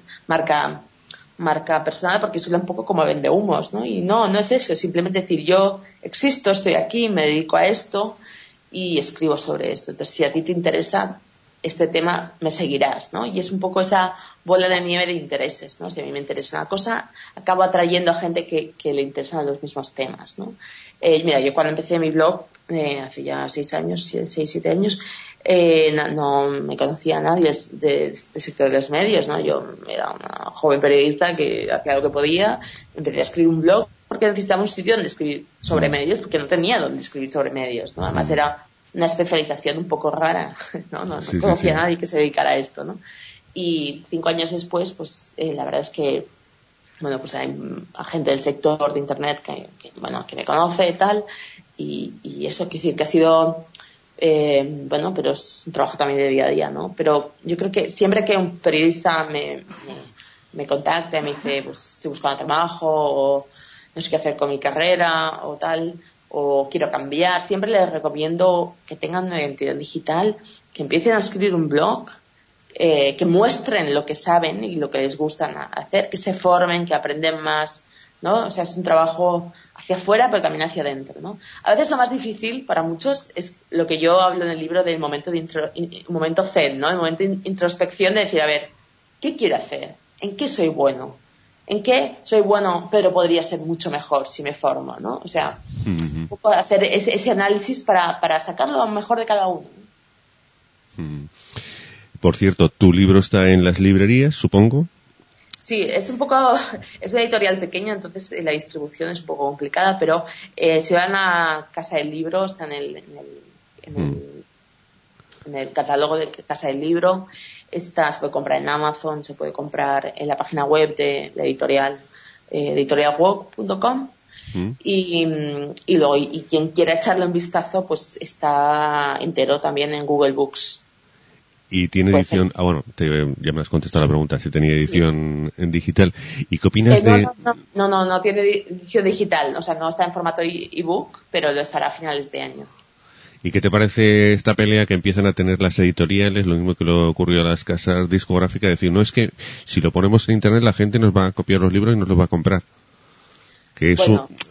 Speaker 2: marca personal, porque suena un poco como vendehumos, ¿no? Y no es eso, simplemente decir yo existo, estoy aquí, me dedico a esto y escribo sobre esto. Entonces, si a ti te interesa este tema, me seguirás, ¿no? Y es un poco esa bola de nieve de intereses, ¿no? Si a mí me interesa una cosa, acabo atrayendo a gente que le interesan los mismos temas, ¿no? Mira, yo cuando empecé mi blog, hace ya 7 años, no me conocía a nadie del sector de los medios, ¿no? Yo era una joven periodista que hacía lo que podía, empecé a escribir un blog porque necesitaba un sitio donde escribir sobre medios, porque no tenía donde escribir sobre medios, ¿no? Además era una especialización un poco rara, no conocía a nadie que se dedicara a esto, ¿no? Y 5 años después, pues la verdad es que, bueno, pues hay gente del sector de Internet que me conoce y tal, y eso quiere decir que ha sido, bueno, pero es un trabajo también de día a día, ¿no? Pero yo creo que siempre que un periodista me contacta, me dice, pues estoy buscando trabajo, o no sé qué hacer con mi carrera, o tal, o quiero cambiar, siempre les recomiendo que tengan una identidad digital, que empiecen a escribir un blog, que muestren lo que saben y lo que les gusta hacer, que se formen, que aprenden más, ¿no? O sea, es un trabajo hacia afuera, pero también hacia adentro, ¿no? A veces lo más difícil para muchos es lo que yo hablo en el libro del momento momento zen, ¿no? El momento de introspección, de decir, a ver, ¿qué quiero hacer? ¿En qué soy bueno? ¿En qué soy bueno, pero podría ser mucho mejor si me formo, ¿no? O sea, un poco hacer ese análisis para sacar lo mejor de cada uno.
Speaker 1: Por cierto, tu libro está en las librerías, supongo.
Speaker 2: Sí, es una editorial pequeña, entonces la distribución es un poco complicada, pero si van a Casa del Libro, está en el catálogo de Casa del Libro, se puede comprar en Amazon, se puede comprar en la página web de la editorial, editorialwalk.com. Y luego, quien quiera echarle un vistazo, pues está entero también en Google Books.
Speaker 1: Y tiene edición, ya me has contestado la pregunta, si tenía edición en digital. ¿Y qué opinas de...?
Speaker 2: No tiene edición digital, o sea, no está en formato ebook, pero lo estará a finales de año.
Speaker 1: ¿Y qué te parece esta pelea que empiezan a tener las editoriales, lo mismo que le ocurrió a las casas discográficas, decir, no, es que si lo ponemos en internet la gente nos va a copiar los libros y nos los va a comprar? Que es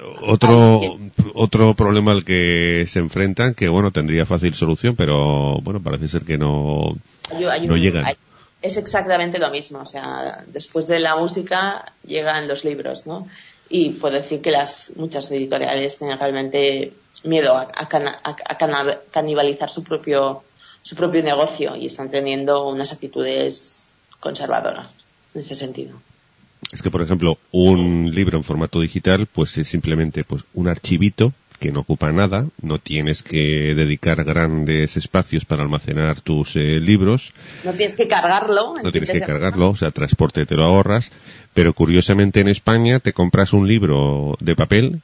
Speaker 1: otro problema al que se enfrentan, que bueno, tendría fácil solución, pero bueno, parece ser que no llegan.
Speaker 2: Es exactamente lo mismo, o sea, después de la música llegan los libros, ¿no? Y puedo decir que muchas editoriales tienen realmente miedo a canibalizar su propio negocio y están teniendo unas actitudes conservadoras en ese sentido.
Speaker 1: Es que, por ejemplo, un libro en formato digital, pues es simplemente pues un archivito que no ocupa nada, no tienes que dedicar grandes espacios para almacenar tus libros.
Speaker 2: No tienes que cargarlo.
Speaker 1: O sea, transporte te lo ahorras, pero curiosamente en España te compras un libro de papel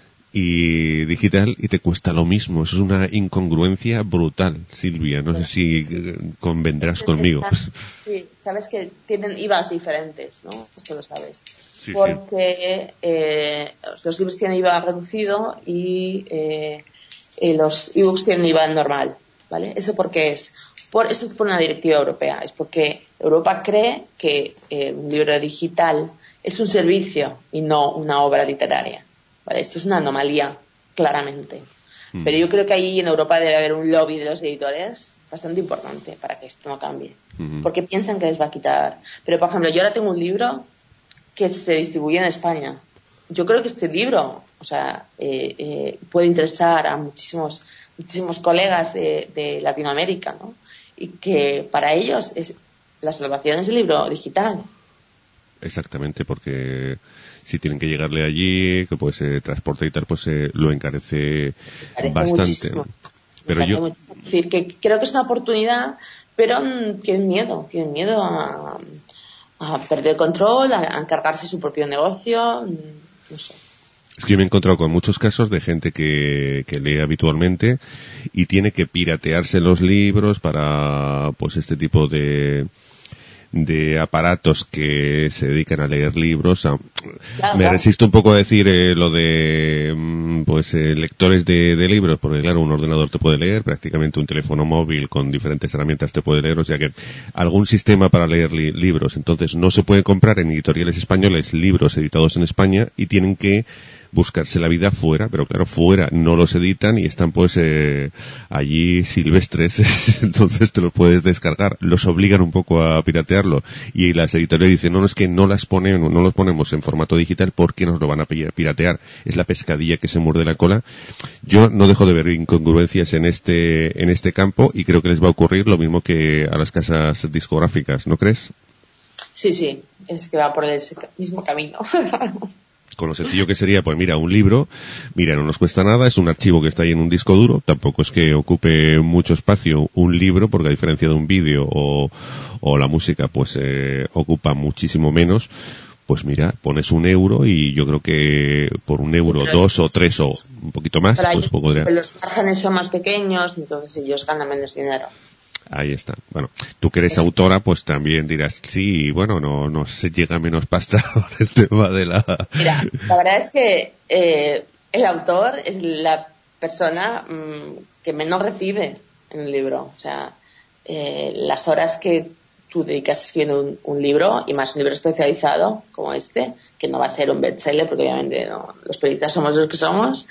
Speaker 1: y digital y te cuesta lo mismo. Eso es una incongruencia brutal, Silvia. No sé si convendrás conmigo.
Speaker 2: Sí, sabes que tienen IVAs diferentes, ¿no? Esto lo sabes.
Speaker 1: Sí,
Speaker 2: porque los libros tienen IVA reducido y los ebooks tienen IVA normal, ¿vale? ¿Eso por qué es? Eso es por una directiva europea. Es porque Europa cree que un libro digital es un servicio y no una obra literaria. Vale, esto es una anomalía, claramente. Pero yo creo que ahí en Europa debe haber un lobby de los editores bastante importante para que esto no cambie. Porque piensan que les va a quitar. Pero, por ejemplo, yo ahora tengo un libro que se distribuye en España. Yo creo que este libro, o sea, puede interesar a muchísimos colegas de Latinoamérica, ¿no? Y que para ellos la salvación es el libro digital.
Speaker 1: Exactamente, porque si tienen que llegarle allí, que pues transporte y tal, pues lo encarece bastante.
Speaker 2: Muchísimo. Pero es decir, que creo que es una oportunidad, pero tienen miedo a perder el control, a encargarse su propio negocio, no sé.
Speaker 1: Es que yo me he encontrado con muchos casos de gente que lee habitualmente y tiene que piratearse los libros para pues este tipo de aparatos que se dedican a leer libros. Me resisto un poco a decir lo de lectores de libros, porque claro, un ordenador te puede leer, prácticamente un teléfono móvil con diferentes herramientas te puede leer, o sea que algún sistema para leer libros. Entonces no se puede comprar en editoriales españoles libros editados en España y tienen que buscarse la vida fuera, pero claro, fuera no los editan y están pues allí silvestres, entonces te los puedes descargar, los obligan un poco a piratearlo y las editoriales dicen, no, es que no los ponemos en formato digital porque nos lo van a piratear, es la pescadilla que se muerde la cola. Yo no dejo de ver incongruencias en este campo y creo que les va a ocurrir lo mismo que a las casas discográficas, ¿no crees?
Speaker 2: Sí, es que va por ese mismo camino.
Speaker 1: Con lo sencillo que sería, pues mira, un libro, mira, no nos cuesta nada, es un archivo que está ahí en un disco duro, tampoco es que ocupe mucho espacio un libro, porque a diferencia de un vídeo o la música, pues ocupa muchísimo menos. Pues mira, pones €1 y yo creo que por €1, 2 o 3 o un poquito más, pues podría...
Speaker 2: Los márgenes son más pequeños, entonces ellos ganan menos dinero.
Speaker 1: Ahí está. Bueno, tú que eres autora, pues también dirás, sí, bueno, no se llega menos pasta por el tema de la...
Speaker 2: Mira, la verdad es que el autor es la persona que menos recibe en el libro. O sea, las horas que tú dedicas escribiendo un libro, y más un libro especializado como este, que no va a ser un bestseller, porque obviamente no, los periodistas somos los que somos,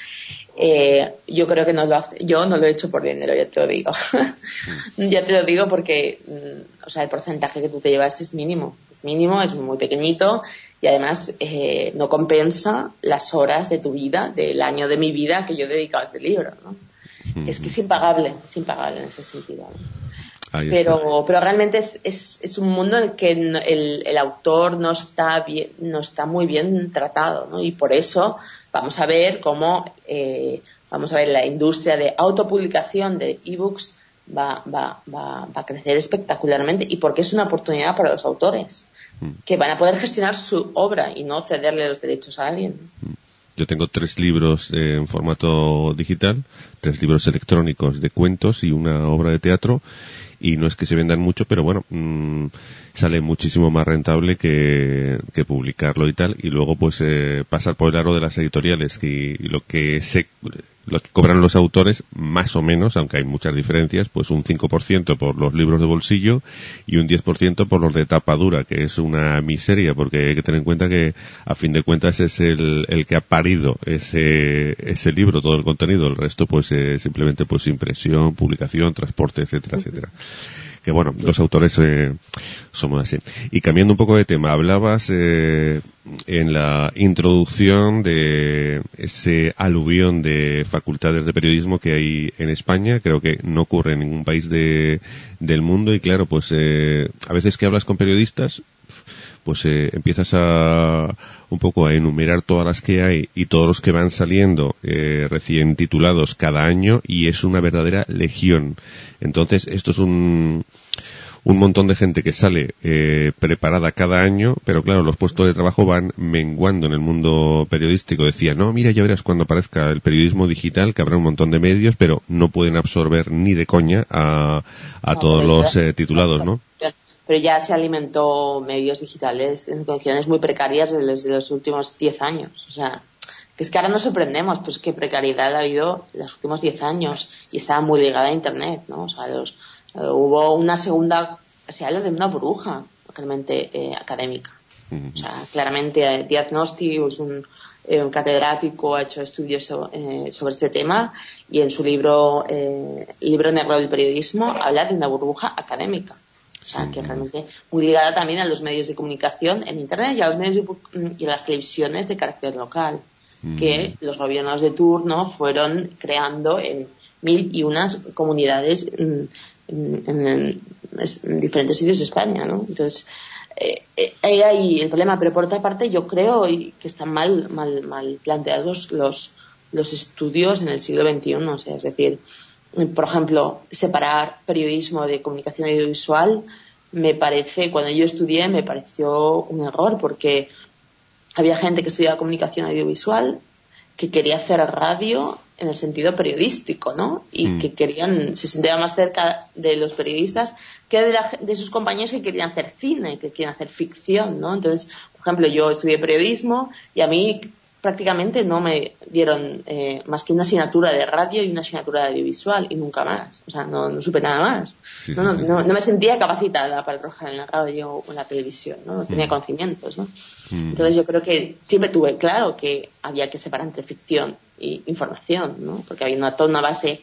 Speaker 2: yo creo que yo no lo he hecho por dinero, ya te lo digo. Ya te lo digo porque o sea, el porcentaje que tú te llevas es mínimo, es muy pequeñito, y además no compensa las horas de tu vida, del año de mi vida que yo he dedicado a este libro, ¿no? Es que es impagable en ese sentido, ¿no? Pero realmente es un mundo en el que el autor no está muy bien tratado, ¿no? Y por eso vamos a ver cómo la industria de autopublicación de ebooks va a crecer espectacularmente, y porque es una oportunidad para los autores que van a poder gestionar su obra y no cederle los derechos a alguien.
Speaker 1: Yo tengo 3 libros en formato digital, 3 libros electrónicos de cuentos y una obra de teatro, y no es que se vendan mucho, pero bueno, sale muchísimo más rentable que publicarlo y tal, y luego pues pasar por el aro de las editoriales, y lo que cobran los autores, más o menos, aunque hay muchas diferencias, pues un 5% por los libros de bolsillo y un 10% por los de tapa dura, que es una miseria, porque hay que tener en cuenta que a fin de cuentas es el que ha parido ese libro, todo el contenido, el resto pues simplemente pues impresión, publicación, transporte, etcétera, etcétera. Que bueno, los autores somos así. Y cambiando un poco de tema, hablabas en la introducción de ese aluvión de facultades de periodismo que hay en España. Creo que no ocurre en ningún país del mundo, y claro, pues a veces que hablas con periodistas, pues empiezas un poco a enumerar todas las que hay y todos los que van saliendo recién titulados cada año, y es una verdadera legión. Entonces esto es un montón de gente que sale preparada cada año, pero claro, los puestos de trabajo van menguando en el mundo periodístico. Decía, no, mira, ya verás cuando aparezca el periodismo digital, que habrá un montón de medios, pero no pueden absorber ni de coña a todos los titulados, ¿no?
Speaker 2: Pero ya se alimentó medios digitales en condiciones muy precarias desde los últimos 10 años. O sea, que es que ahora nos sorprendemos, pues qué precariedad ha habido en los últimos 10 años, y estaba muy ligada a Internet, ¿no? O sea, hubo una segunda, se habla de una burbuja realmente académica. O sea, claramente Díaz Nosti es un catedrático, ha hecho estudios sobre este tema, y en su libro negro del periodismo habla de una burbuja académica. O sea, que realmente muy ligada también a los medios de comunicación en Internet y a los medios y a las televisiones de carácter local, que los gobiernos de turno fueron creando en 1001 comunidades en diferentes sitios de España, ¿no? Entonces, ahí hay el problema, pero por otra parte yo creo que están mal planteados los estudios en el siglo XXI. O sea, es decir, por ejemplo, separar periodismo de comunicación audiovisual, cuando yo estudié, me pareció un error, porque había gente que estudiaba comunicación audiovisual que quería hacer radio en el sentido periodístico, ¿no? Y que se sentían más cerca de los periodistas que de sus compañeros que querían hacer cine, que querían hacer ficción, ¿no? Entonces, por ejemplo, yo estudié periodismo y a mí prácticamente no me dieron más que una asignatura de radio y una asignatura de audiovisual, y nunca más. O sea, no supe nada más. No me sentía capacitada para trabajar en la radio o en la televisión, ¿no? No tenía conocimientos, ¿no? Entonces yo creo que siempre tuve claro que había que separar entre ficción y información, ¿no? Porque había toda una base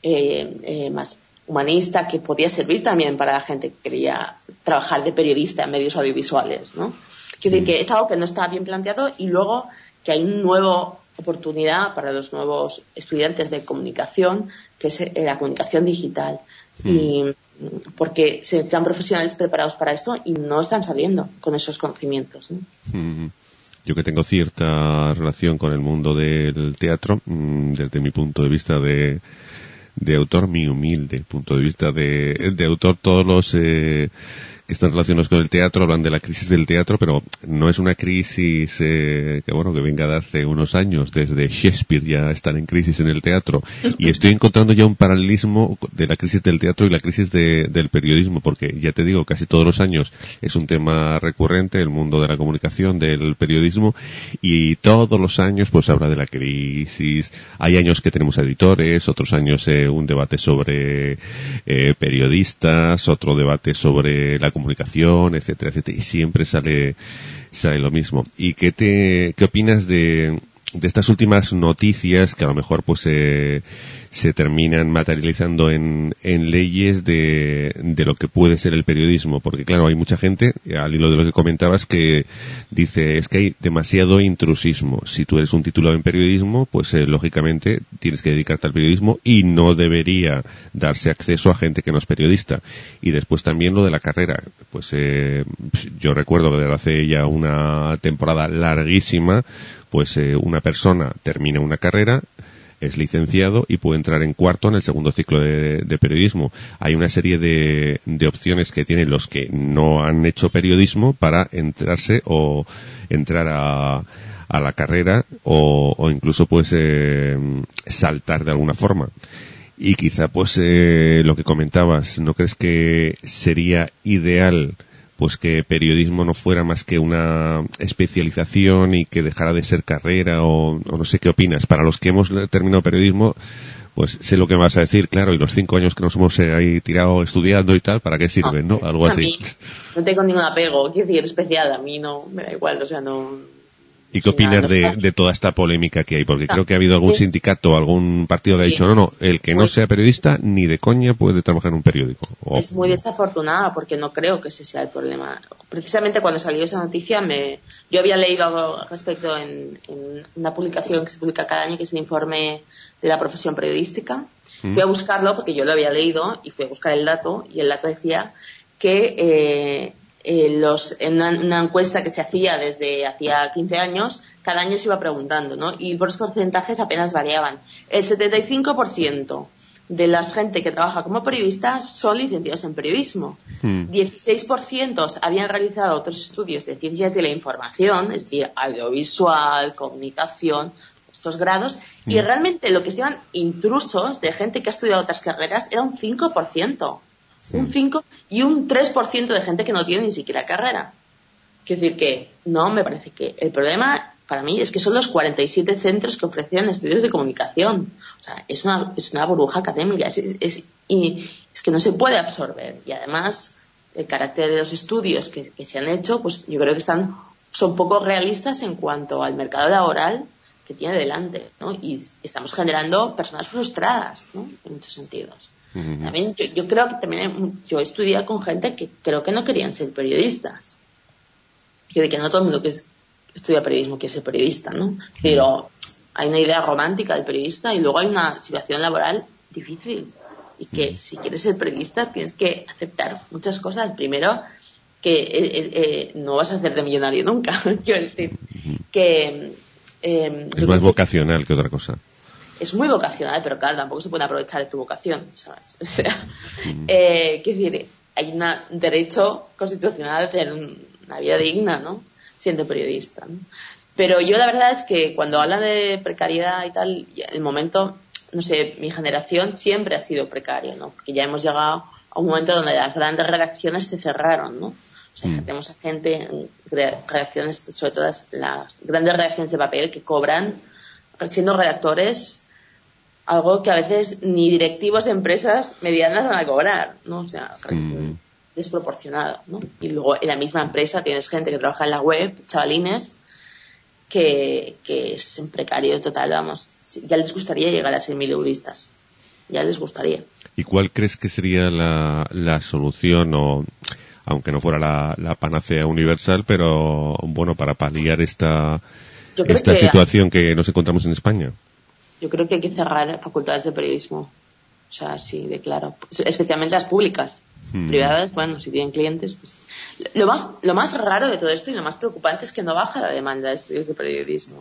Speaker 2: más humanista que podía servir también para la gente que quería trabajar de periodista en medios audiovisuales, ¿no? Quiero decir que es algo que no estaba bien planteado, y luego que hay una nueva oportunidad para los nuevos estudiantes de comunicación, que es la comunicación digital. Y porque se necesitan profesionales preparados para esto y no están saliendo con esos conocimientos, ¿no?
Speaker 1: yo que tengo cierta relación con el mundo del teatro, desde mi punto de vista de autor, mi humilde punto de vista de autor, todos los que están relacionados con el teatro hablan de la crisis del teatro, pero no es una crisis que venga de hace unos años. Desde Shakespeare ya están en crisis en el teatro, y estoy encontrando ya un paralelismo de la crisis del teatro y la crisis del periodismo, porque ya te digo, casi todos los años es un tema recurrente el mundo de la comunicación, del periodismo, y todos los años pues habla de la crisis. Hay años que tenemos editores, otros años un debate sobre periodistas, otro debate sobre la comunicación, etcétera, etcétera, y siempre sale lo mismo. ¿Y qué opinas de estas últimas noticias que a lo mejor pues se terminan materializando en leyes de lo que puede ser el periodismo? Porque claro, hay mucha gente, al hilo de lo que comentabas, que dice, es que hay demasiado intrusismo. Si tú eres un titulado en periodismo, pues lógicamente tienes que dedicarte al periodismo y no debería darse acceso a gente que no es periodista. Y después también lo de la carrera. Pues yo recuerdo que desde hace ya una temporada larguísima, pues una persona termina una carrera, es licenciado y puede entrar en cuarto en el segundo ciclo de periodismo. Hay una serie de opciones que tienen los que no han hecho periodismo para entrarse o entrar a la carrera o incluso pues saltar de alguna forma. Y quizá pues lo que comentabas, ¿no crees que sería ideal pues que periodismo no fuera más que una especialización y que dejara de ser carrera, o no sé qué opinas? Para los que hemos terminado periodismo, pues sé lo que me vas a decir, claro, y los 5 años que nos hemos ahí tirado estudiando y tal, ¿para qué sirven, no? Algo así.
Speaker 2: A mí no tengo ningún apego, quiero decir, especial, a mí no, me da igual, o sea, no...
Speaker 1: ¿Y qué opinas de toda esta polémica que hay? Porque creo que ha habido algún sindicato, algún partido que ha dicho, no, el que no sea periodista ni de coña puede trabajar en un periódico.
Speaker 2: Es muy desafortunada, porque no creo que ese sea el problema. Precisamente cuando salió esa noticia, yo había leído algo al respecto en una publicación que se publica cada año, que es el informe de la profesión periodística. Fui a buscarlo porque yo lo había leído y fui a buscar el dato, y el dato decía que en una encuesta que se hacía desde hacía 15 años, cada año se iba preguntando, ¿no? Y los porcentajes apenas variaban. El 75% de la gente que trabaja como periodistas son licenciados en periodismo. 16% habían realizado otros estudios de ciencias de la información, es decir, audiovisual, comunicación, estos grados, y realmente lo que estaban intrusos de gente que ha estudiado otras carreras era un 5%. Un 5 y un 3% de gente que no tiene ni siquiera carrera. Quiero decir que no, me parece que el problema para mí es que son los 47 centros que ofrecen estudios de comunicación. O sea, es una burbuja académica, es que no se puede absorber. Y además, el carácter de los estudios que se han hecho, pues yo creo que son poco realistas en cuanto al mercado laboral que tiene delante, ¿no? Y estamos generando personas frustradas, ¿no? En muchos sentidos. También yo creo que también yo he estudiado con gente que creo que no querían ser periodistas. Que no todo el mundo que estudia periodismo quiere ser periodista, ¿no? Pero hay una idea romántica del periodista y luego hay una situación laboral difícil. Y que si quieres ser periodista tienes que aceptar muchas cosas. Primero, que no vas a hacerte millonario nunca. Quiero decir que...
Speaker 1: es más vocacional que otra cosa.
Speaker 2: Es muy vocacional, pero claro, tampoco se puede aprovechar de tu vocación, ¿sabes? O sea, quiero decir, hay un derecho constitucional a tener una vida digna, ¿no? Siendo periodista, ¿no? Pero yo la verdad es que cuando hablan de precariedad y tal, el momento, no sé, mi generación siempre ha sido precaria, ¿no? Porque ya hemos llegado a un momento donde las grandes redacciones se cerraron, ¿no? O sea, tenemos a gente en redacciones, sobre todo las grandes redacciones de papel, que cobran, siendo redactores, algo que a veces ni directivos de empresas medianas van a cobrar, ¿no? O sea, desproporcionado, ¿no? Y luego en la misma empresa tienes gente que trabaja en la web, chavalines, que es en precario total, vamos, ya les gustaría llegar a ser 1.000 euristas, ya les gustaría.
Speaker 1: ¿Y cuál crees que sería la solución, o aunque no fuera la panacea universal, pero bueno, para paliar esta situación que nos encontramos en España?
Speaker 2: Yo creo que hay que cerrar facultades de periodismo. O sea, sí, de claro. Especialmente las públicas. Privadas, bueno, si tienen clientes, pues... Lo más raro de todo esto y lo más preocupante es que no baja la demanda de estudios de periodismo.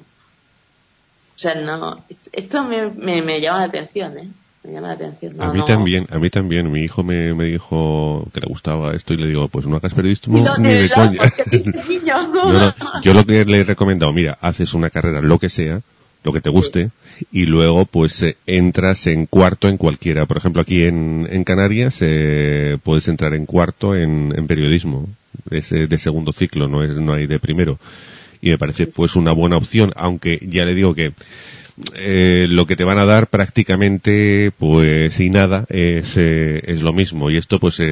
Speaker 2: O sea, no... Esto me llama la atención, ¿eh? Me llama la atención.
Speaker 1: A mí también. Mi hijo me dijo que le gustaba esto y le digo, pues no hagas periodismo ni de coña. No, yo lo que le he recomendado, mira, haces una carrera, lo que sea, lo que te guste, y luego pues entras en cuarto en cualquiera. Por ejemplo, aquí en Canarias puedes entrar en cuarto en periodismo. Es de segundo ciclo, no hay de primero. Y me parece pues una buena opción, aunque ya le digo que lo que te van a dar prácticamente pues y nada es lo mismo. Y esto pues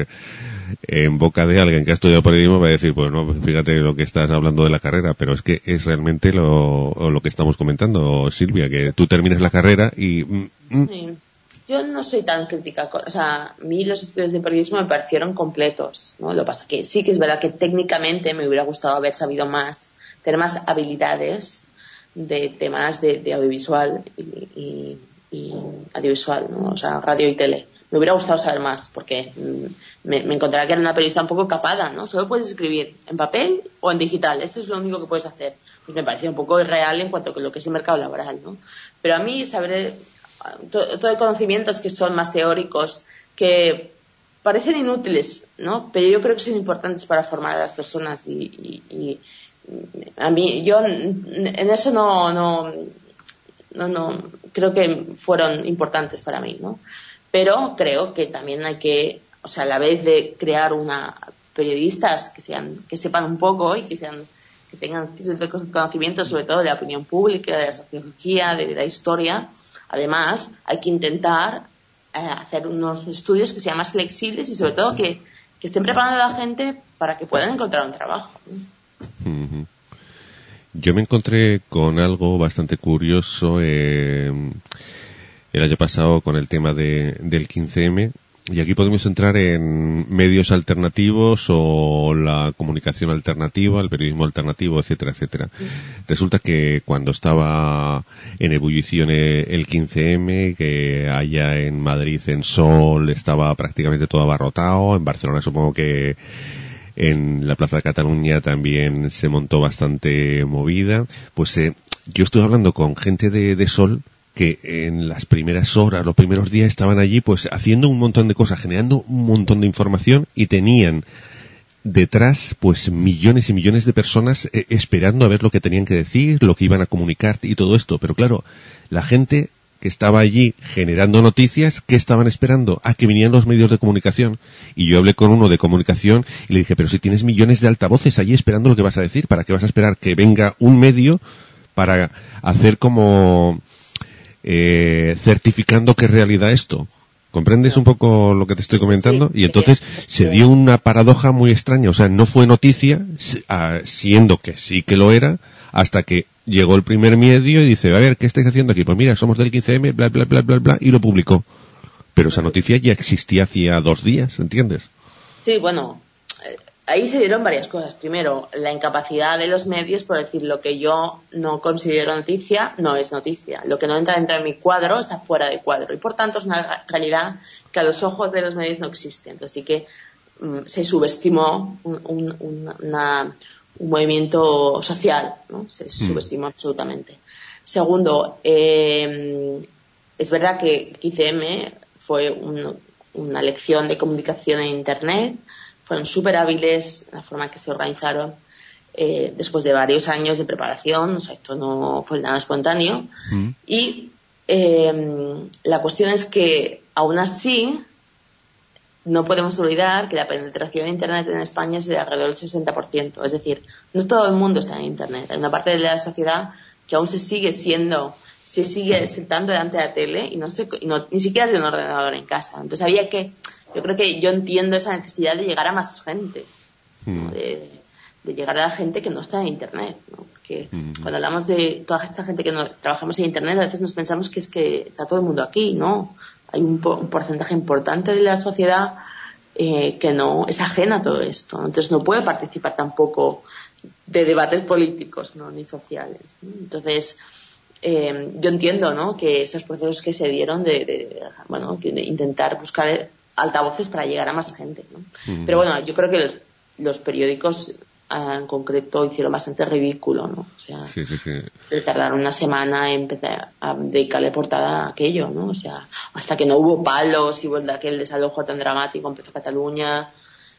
Speaker 1: en boca de alguien que ha estudiado periodismo va a decir, pues no, fíjate lo que estás hablando de la carrera, pero es que es realmente lo que estamos comentando, Silvia, que tú terminas la carrera y...
Speaker 2: Sí. Yo no soy tan crítica, o sea, a mí los estudios de periodismo me parecieron completos, ¿no? Lo que pasa que sí que es verdad que técnicamente me hubiera gustado haber sabido más, tener más habilidades de temas de audiovisual y audiovisual, ¿no? O sea, radio y tele. Me hubiera gustado saber más, porque me encontraba que era una periodista un poco capada, ¿no? Solo puedes escribir en papel o en digital, esto es lo único que puedes hacer. Pues me parecía un poco irreal en cuanto a lo que es el mercado laboral, ¿no? Pero a mí saber todo el conocimientos que son más teóricos, que parecen inútiles, ¿no? Pero yo creo que son importantes para formar a las personas y a mí, yo en eso no creo que fueron importantes para mí, ¿no? Pero creo que también hay que, o sea, a la vez de crear periodistas que sepan un poco y que tengan ciertos conocimientos sobre todo de la opinión pública, de la sociología, de la historia. Además, hay que intentar hacer unos estudios que sean más flexibles y sobre todo que estén preparando a la gente para que puedan encontrar un trabajo, ¿no?
Speaker 1: Yo me encontré con algo bastante curioso el año pasado con el tema del 15M, y aquí podemos entrar en medios alternativos o la comunicación alternativa, el periodismo alternativo, etcétera, etcétera. Resulta que cuando estaba en ebullición el 15M, que allá en Madrid en Sol estaba prácticamente todo abarrotado, en Barcelona supongo que en la Plaza de Cataluña también se montó bastante movida, pues yo estuve hablando con gente de Sol que en las primeras horas, los primeros días estaban allí pues haciendo un montón de cosas, generando un montón de información y tenían detrás pues millones y millones de personas esperando a ver lo que tenían que decir, lo que iban a comunicar y todo esto. Pero claro, la gente que estaba allí generando noticias, ¿qué estaban esperando? A que vinieran los medios de comunicación. Y yo hablé con uno de comunicación y le dije, pero si tienes millones de altavoces allí esperando lo que vas a decir, ¿para qué vas a esperar que venga un medio para hacer como certificando que es realidad esto? ¿Comprendes un poco lo que te estoy comentando? Y entonces se dio una paradoja muy extraña. O sea, no fue noticia, siendo que sí que lo era, hasta que llegó el primer medio y dice, a ver, ¿qué estáis haciendo aquí? Pues mira, somos del 15M, bla, bla, bla, bla, bla, y lo publicó. Pero esa noticia ya existía hacía 2 días, ¿entiendes?
Speaker 2: Sí, bueno, ahí se dieron varias cosas. Primero, la incapacidad de los medios por decir lo que yo no considero noticia, no es noticia. Lo que no entra dentro de mi cuadro está fuera de cuadro. Y por tanto es una realidad que a los ojos de los medios no existe. Entonces sí que se subestimó un movimiento social, ¿no? Se subestimó absolutamente. Segundo, es verdad que 15M fue una lección de comunicación en Internet. Fueron súper hábiles la forma en que se organizaron después de varios años de preparación. O sea, esto no fue nada espontáneo. Y la cuestión es que aún así no podemos olvidar que la penetración de Internet en España es de alrededor del 60%. Es decir, no todo el mundo está en Internet. Hay una parte de la sociedad que aún se sigue sentando delante de la tele y ni siquiera tiene un ordenador en casa. Entonces yo entiendo esa necesidad de llegar a más gente, ¿no? de llegar a la gente que no está en Internet, ¿no? Porque cuando hablamos de toda esta gente que no trabajamos en Internet, a veces nos pensamos que es que está todo el mundo aquí, ¿no? Hay un porcentaje importante de la sociedad que no es ajena a todo esto, ¿no? Entonces no puede participar tampoco de debates políticos, ¿no? Ni sociales, ¿no? Entonces yo entiendo, ¿no? Que esos procesos que se dieron de intentar buscar altavoces para llegar a más gente, ¿no? Pero bueno, yo creo que los periódicos en concreto hicieron bastante ridículo, ¿no? O sea,
Speaker 1: sí.
Speaker 2: tardaron una semana en empezar a dedicarle portada a aquello, ¿no? O sea, hasta que no hubo palos y de aquel desalojo tan dramático empezó Cataluña.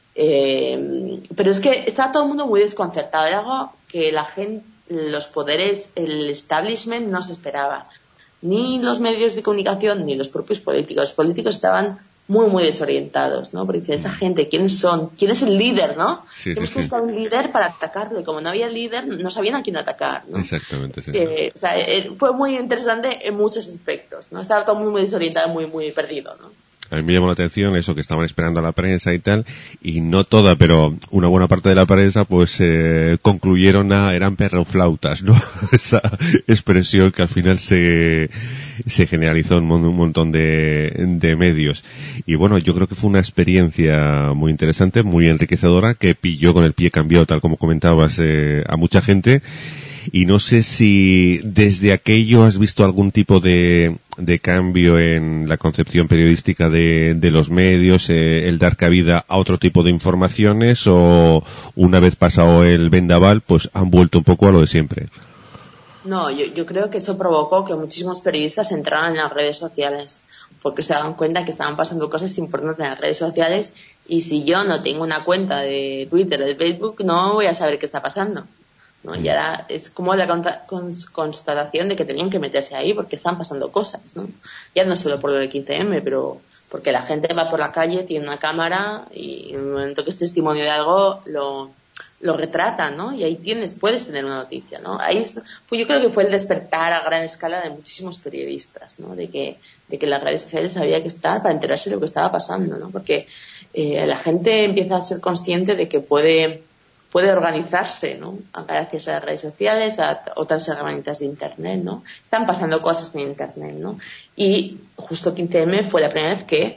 Speaker 2: Pero es que estaba todo el mundo muy desconcertado. Era algo que la gente, los poderes, el establishment no se esperaba. Ni los medios de comunicación ni los propios políticos. Los políticos estaban muy desorientados, ¿no? Porque esa gente, ¿quiénes son? ¿Quién es el líder, no? Hemos buscado un líder para atacarlo y como no había líder, no sabían a quién atacar, ¿no?
Speaker 1: Exactamente, sí.
Speaker 2: O sea, fue muy interesante en muchos aspectos, ¿no? Estaba todo muy desorientado, muy perdido, ¿no?
Speaker 1: A mí me llamó la atención eso, que estaban esperando a la prensa y tal, y no toda, pero una buena parte de la prensa, pues, concluyeron eran perroflautas, ¿no? Esa expresión que al final se generalizó en un montón de medios. Y bueno, yo creo que fue una experiencia muy interesante, muy enriquecedora, que pilló con el pie cambiado, tal como comentabas, a mucha gente. Y no sé si desde aquello has visto algún tipo de cambio en la concepción periodística de los medios, el dar cabida a otro tipo de informaciones, o una vez pasado el vendaval, pues han vuelto un poco a lo de siempre.
Speaker 2: No, yo creo que eso provocó que muchísimos periodistas entraran en las redes sociales, porque se daban cuenta que estaban pasando cosas importantes en las redes sociales, y si yo no tengo una cuenta de Twitter, de Facebook, no voy a saber qué está pasando, ¿no? Y ahora es como la constatación de que tenían que meterse ahí porque están pasando cosas, ¿no? Ya no solo por lo del 15M, pero porque la gente va por la calle, tiene una cámara y en el momento que es testimonio de algo lo retrata, ¿no? Y ahí puedes tener una noticia, ¿no? Yo creo que fue el despertar a gran escala de muchísimos periodistas, ¿no? De que en las redes sociales había que estar para enterarse de lo que estaba pasando, ¿no? Porque la gente empieza a ser consciente de que puede organizarse, ¿no? Gracias a las redes sociales, a otras herramientas de Internet, ¿no? Están pasando cosas en Internet, ¿no? Y justo 15M fue la primera vez que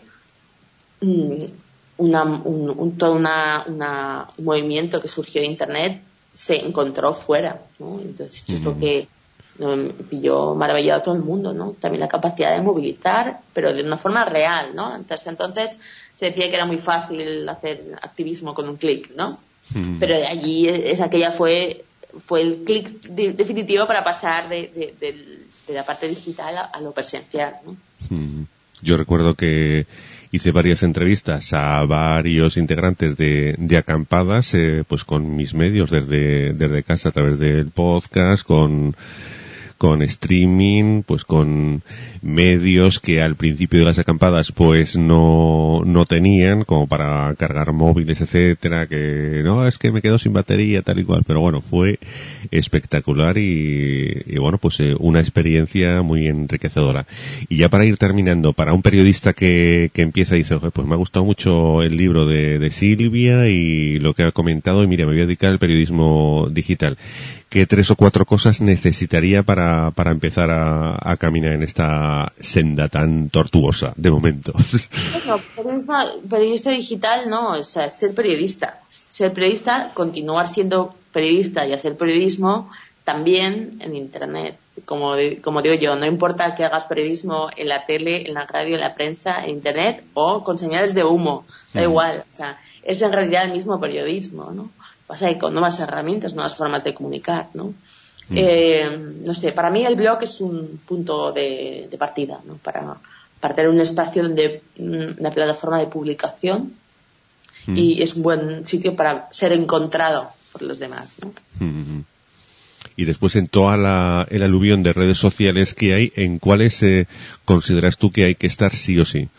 Speaker 2: todo un movimiento que surgió de Internet se encontró fuera, ¿no? Entonces, esto que pilló maravillado a todo el mundo, ¿no? También la capacidad de movilizar, pero de una forma real, ¿no? Entonces se decía que era muy fácil hacer activismo con un clic, ¿no? Pero de allí aquella fue el clic definitivo para pasar de la parte digital a lo presencial, ¿no?
Speaker 1: Yo recuerdo que hice varias entrevistas a varios integrantes de acampadas, pues con mis medios desde casa a través del podcast, con streaming, pues con medios que al principio de las acampadas pues no tenían, como para cargar móviles, etcétera, que no, es que me quedo sin batería, tal y cual, pero bueno, fue espectacular y bueno, pues una experiencia muy enriquecedora. Y ya para ir terminando, para un periodista que empieza y dice, pues me ha gustado mucho el libro de Silvia y lo que ha comentado, y mira, me voy a dedicar al periodismo digital. ¿Qué 3 o 4 cosas necesitaría para empezar a caminar en esta senda tan tortuosa de momento?
Speaker 2: Bueno, periodista digital no, o sea, ser periodista, continuar siendo periodista y hacer periodismo también en Internet. Como digo yo, no importa que hagas periodismo en la tele, en la radio, en la prensa, en Internet o con señales de humo, da igual, o sea, es en realidad el mismo periodismo, ¿no? Pasa que con nuevas herramientas, nuevas formas de comunicar, ¿no? No sé, para mí el blog es un punto de partida, ¿no? Para tener un espacio una plataforma de publicación y es un buen sitio para ser encontrado por los demás, ¿no?
Speaker 1: Y después en toda el aluvión de redes sociales que hay, ¿en cuáles consideras tú que hay que estar sí o sí?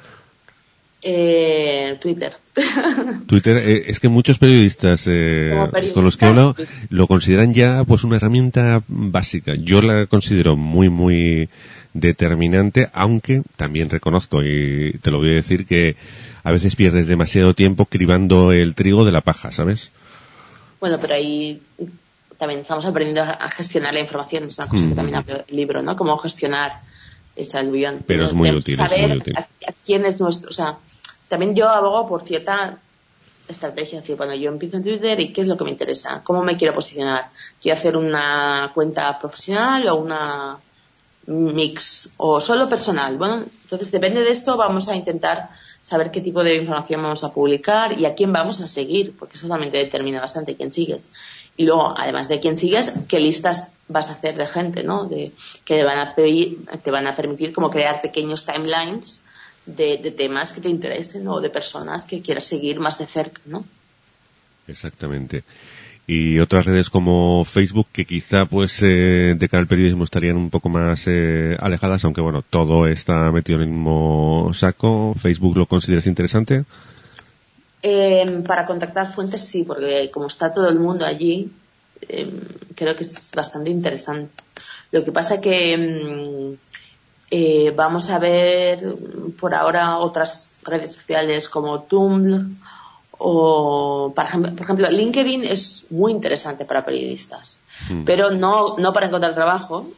Speaker 2: Twitter.
Speaker 1: Twitter, es que muchos periodistas con los que he hablado lo consideran ya pues una herramienta básica. Yo la considero muy determinante, aunque también reconozco, y te lo voy a decir, que a veces pierdes demasiado tiempo cribando el trigo de la paja, ¿sabes?
Speaker 2: Bueno, pero ahí también estamos aprendiendo a gestionar la información, es una cosa que también habla el libro, ¿no? Cómo gestionar esa aluvión.
Speaker 1: Pero es muy útil,
Speaker 2: saber a quién es nuestro, o sea, también yo abogo por cierta estrategia, es decir, bueno, yo empiezo en Twitter y ¿qué es lo que me interesa? ¿Cómo me quiero posicionar? ¿Quiero hacer una cuenta profesional o una mix o solo personal? Bueno, entonces depende de esto vamos a intentar saber qué tipo de información vamos a publicar y a quién vamos a seguir, porque eso también te determina bastante quién sigues. Y luego, además de quién sigues, qué listas vas a hacer de gente, ¿no? Que te van a permitir como crear pequeños timelines de temas que te interesen o de personas que quieras seguir más de cerca, ¿no?
Speaker 1: Exactamente. Y otras redes como Facebook, que quizá pues de cara al periodismo estarían un poco más alejadas, aunque bueno, todo está metido en el mismo saco. ¿Facebook lo consideras interesante?
Speaker 2: Para contactar fuentes sí, porque como está todo el mundo allí, creo que es bastante interesante. Lo que pasa que vamos a ver por ahora otras redes sociales como Tumblr, o por ejemplo LinkedIn es muy interesante para periodistas, pero no para encontrar trabajo,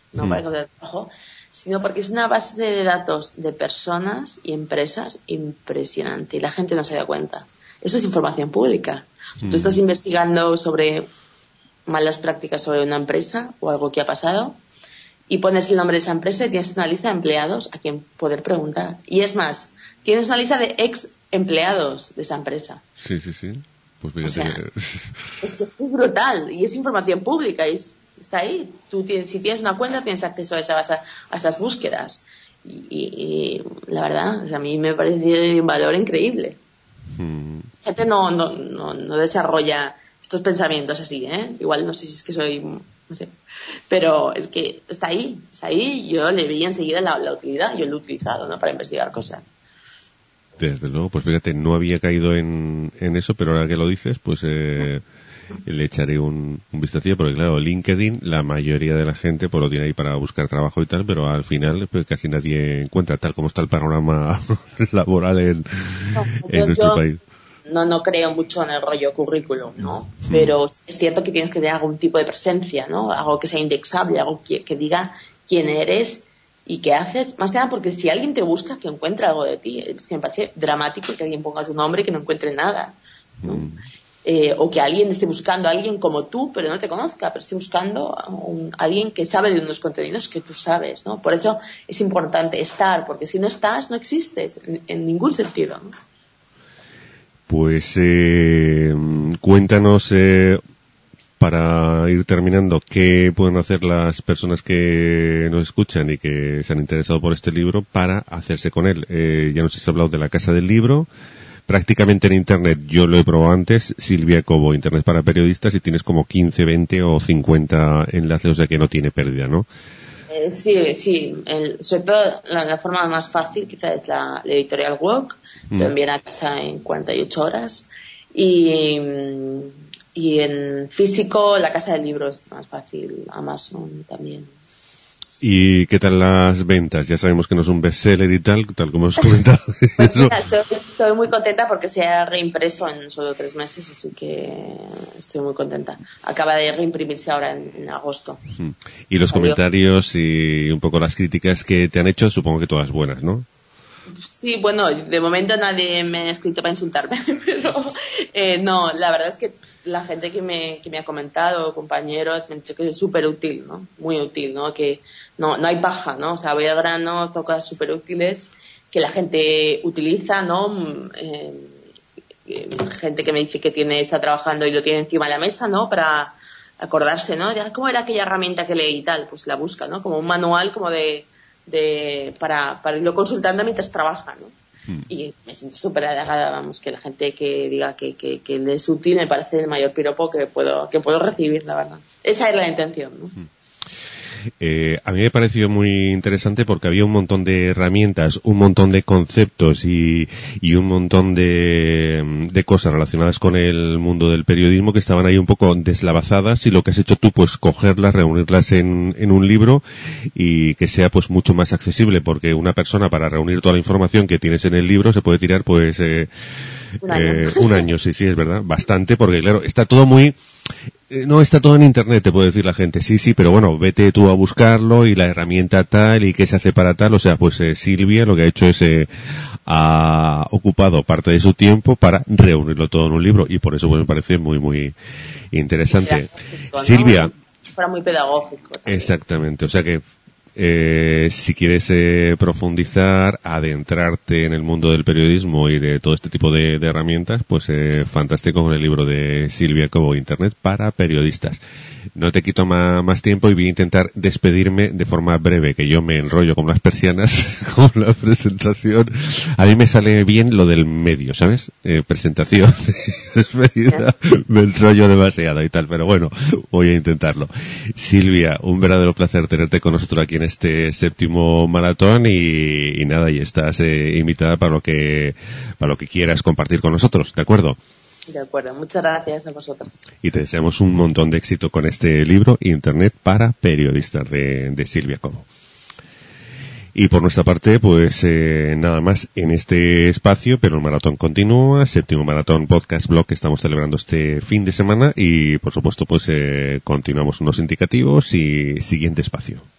Speaker 2: sino porque es una base de datos de personas y empresas impresionante y la gente no se da cuenta. Eso es información pública. Tú estás investigando sobre malas prácticas sobre una empresa o algo que ha pasado y pones el nombre de esa empresa y tienes una lista de empleados a quien poder preguntar. Y es más, tienes una lista de ex empleados de esa empresa.
Speaker 1: Sí. Pues fíjate.
Speaker 2: O sea, es que es brutal y es información pública y está ahí. Si tienes una cuenta tienes acceso a esas búsquedas y la verdad, a mí me parece de un valor increíble. La gente no desarrolla estos pensamientos así, igual no sé si es que soy, no sé, pero es que está ahí, yo le vi enseguida la utilidad, yo lo he utilizado, ¿no? Para investigar cosas.
Speaker 1: Desde luego, pues fíjate, no había caído en eso, pero ahora que lo dices, pues le echaré un vistacillo, porque claro, LinkedIn, la mayoría de la gente pues lo tiene ahí para buscar trabajo y tal, pero al final pues casi nadie encuentra, tal como está el panorama laboral en nuestro país.
Speaker 2: No creo mucho en el rollo currículum, ¿no? Pero es cierto que tienes que tener algún tipo de presencia, ¿no? Algo que sea indexable, algo que diga quién eres y qué haces. Más que nada porque si alguien te busca, que encuentre algo de ti. Es que me parece dramático que alguien ponga tu nombre y que no encuentre nada, ¿no? O que alguien esté buscando a alguien como tú, pero no te conozca, pero esté buscando a alguien que sabe de unos contenidos que tú sabes, ¿no? Por eso es importante estar, porque si no estás, no existes en ningún sentido, ¿no?
Speaker 1: Pues cuéntanos, para ir terminando, qué pueden hacer las personas que nos escuchan y que se han interesado por este libro para hacerse con él. Ya nos has hablado de la Casa del Libro. Prácticamente en Internet, yo lo he probado antes, Silvia Cobo, Internet para periodistas, y tienes como 15, 20 o 50 enlaces, o sea que no tiene pérdida, ¿no?
Speaker 2: Sí. Sobre todo la forma más fácil quizás es la editorial Walk, te envían a casa en 48 horas y en físico la Casa del Libro es más fácil, Amazon también.
Speaker 1: ¿Y qué tal las ventas? Ya sabemos que no es un bestseller y tal como os comentado.
Speaker 2: Pues mira, estoy muy contenta porque se ha reimpreso en solo 3 meses, así que estoy muy contenta. Acaba de reimprimirse ahora en agosto.
Speaker 1: Y los comentarios y un poco las críticas que te han hecho, supongo que todas buenas, ¿no?
Speaker 2: Sí, bueno, de momento nadie me ha escrito para insultarme, pero no, la verdad es que la gente que me ha comentado, compañeros, me han dicho que es súper útil, ¿no? Muy útil, ¿no? Que no hay paja, ¿no? O sea, voy al grano, toco cosas súper útiles que la gente utiliza, ¿no? Gente que me dice que está trabajando y lo tiene encima de la mesa, ¿no? Para acordarse, ¿no? De cómo era aquella herramienta que leí y tal, pues la busca, ¿no? Como un manual como para irlo consultando mientras trabaja, ¿no? Y me siento súper halagada, vamos, que la gente que diga que le es útil me parece el mayor piropo que puedo recibir, la verdad. Esa es la intención, ¿no?
Speaker 1: A mí me pareció muy interesante porque había un montón de herramientas, un montón de conceptos y un montón de cosas relacionadas con el mundo del periodismo que estaban ahí un poco deslavazadas, y lo que has hecho tú, pues cogerlas, reunirlas en un libro y que sea pues mucho más accesible, porque una persona para reunir toda la información que tienes en el libro se puede tirar pues un año, sí, es verdad, bastante, porque claro, está todo muy... No está todo en Internet, te puede decir la gente, sí, pero bueno, vete tú a buscarlo y la herramienta tal y qué se hace para tal. O sea, pues Silvia lo que ha hecho es ha ocupado parte de su tiempo para reunirlo todo en un libro, y por eso pues me parece muy, muy interesante.
Speaker 2: ¿No?
Speaker 1: Silvia.
Speaker 2: Fuera muy pedagógico también.
Speaker 1: Exactamente, o sea que Si quieres profundizar, adentrarte en el mundo del periodismo y de todo este tipo de herramientas, pues fantástico con el libro de Silvia Cobo, Internet para periodistas. No te quito más tiempo y voy a intentar despedirme de forma breve, que yo me enrollo con las persianas con la presentación. A mí me sale bien lo del medio, ¿sabes? Presentación, despedida, me enrollo demasiado y tal, pero bueno, voy a intentarlo. Silvia, un verdadero placer tenerte con nosotros aquí en este séptimo maratón y nada, y estás invitada para lo que quieras compartir con nosotros, ¿de acuerdo?
Speaker 2: De acuerdo, muchas gracias a vosotros.
Speaker 1: Y te deseamos un montón de éxito con este libro, Internet para periodistas, de Silvia Cobo. Y por nuestra parte, pues nada más en este espacio, pero el maratón continúa, séptimo maratón podcast blog que estamos celebrando este fin de semana y por supuesto pues continuamos unos indicativos y siguiente espacio.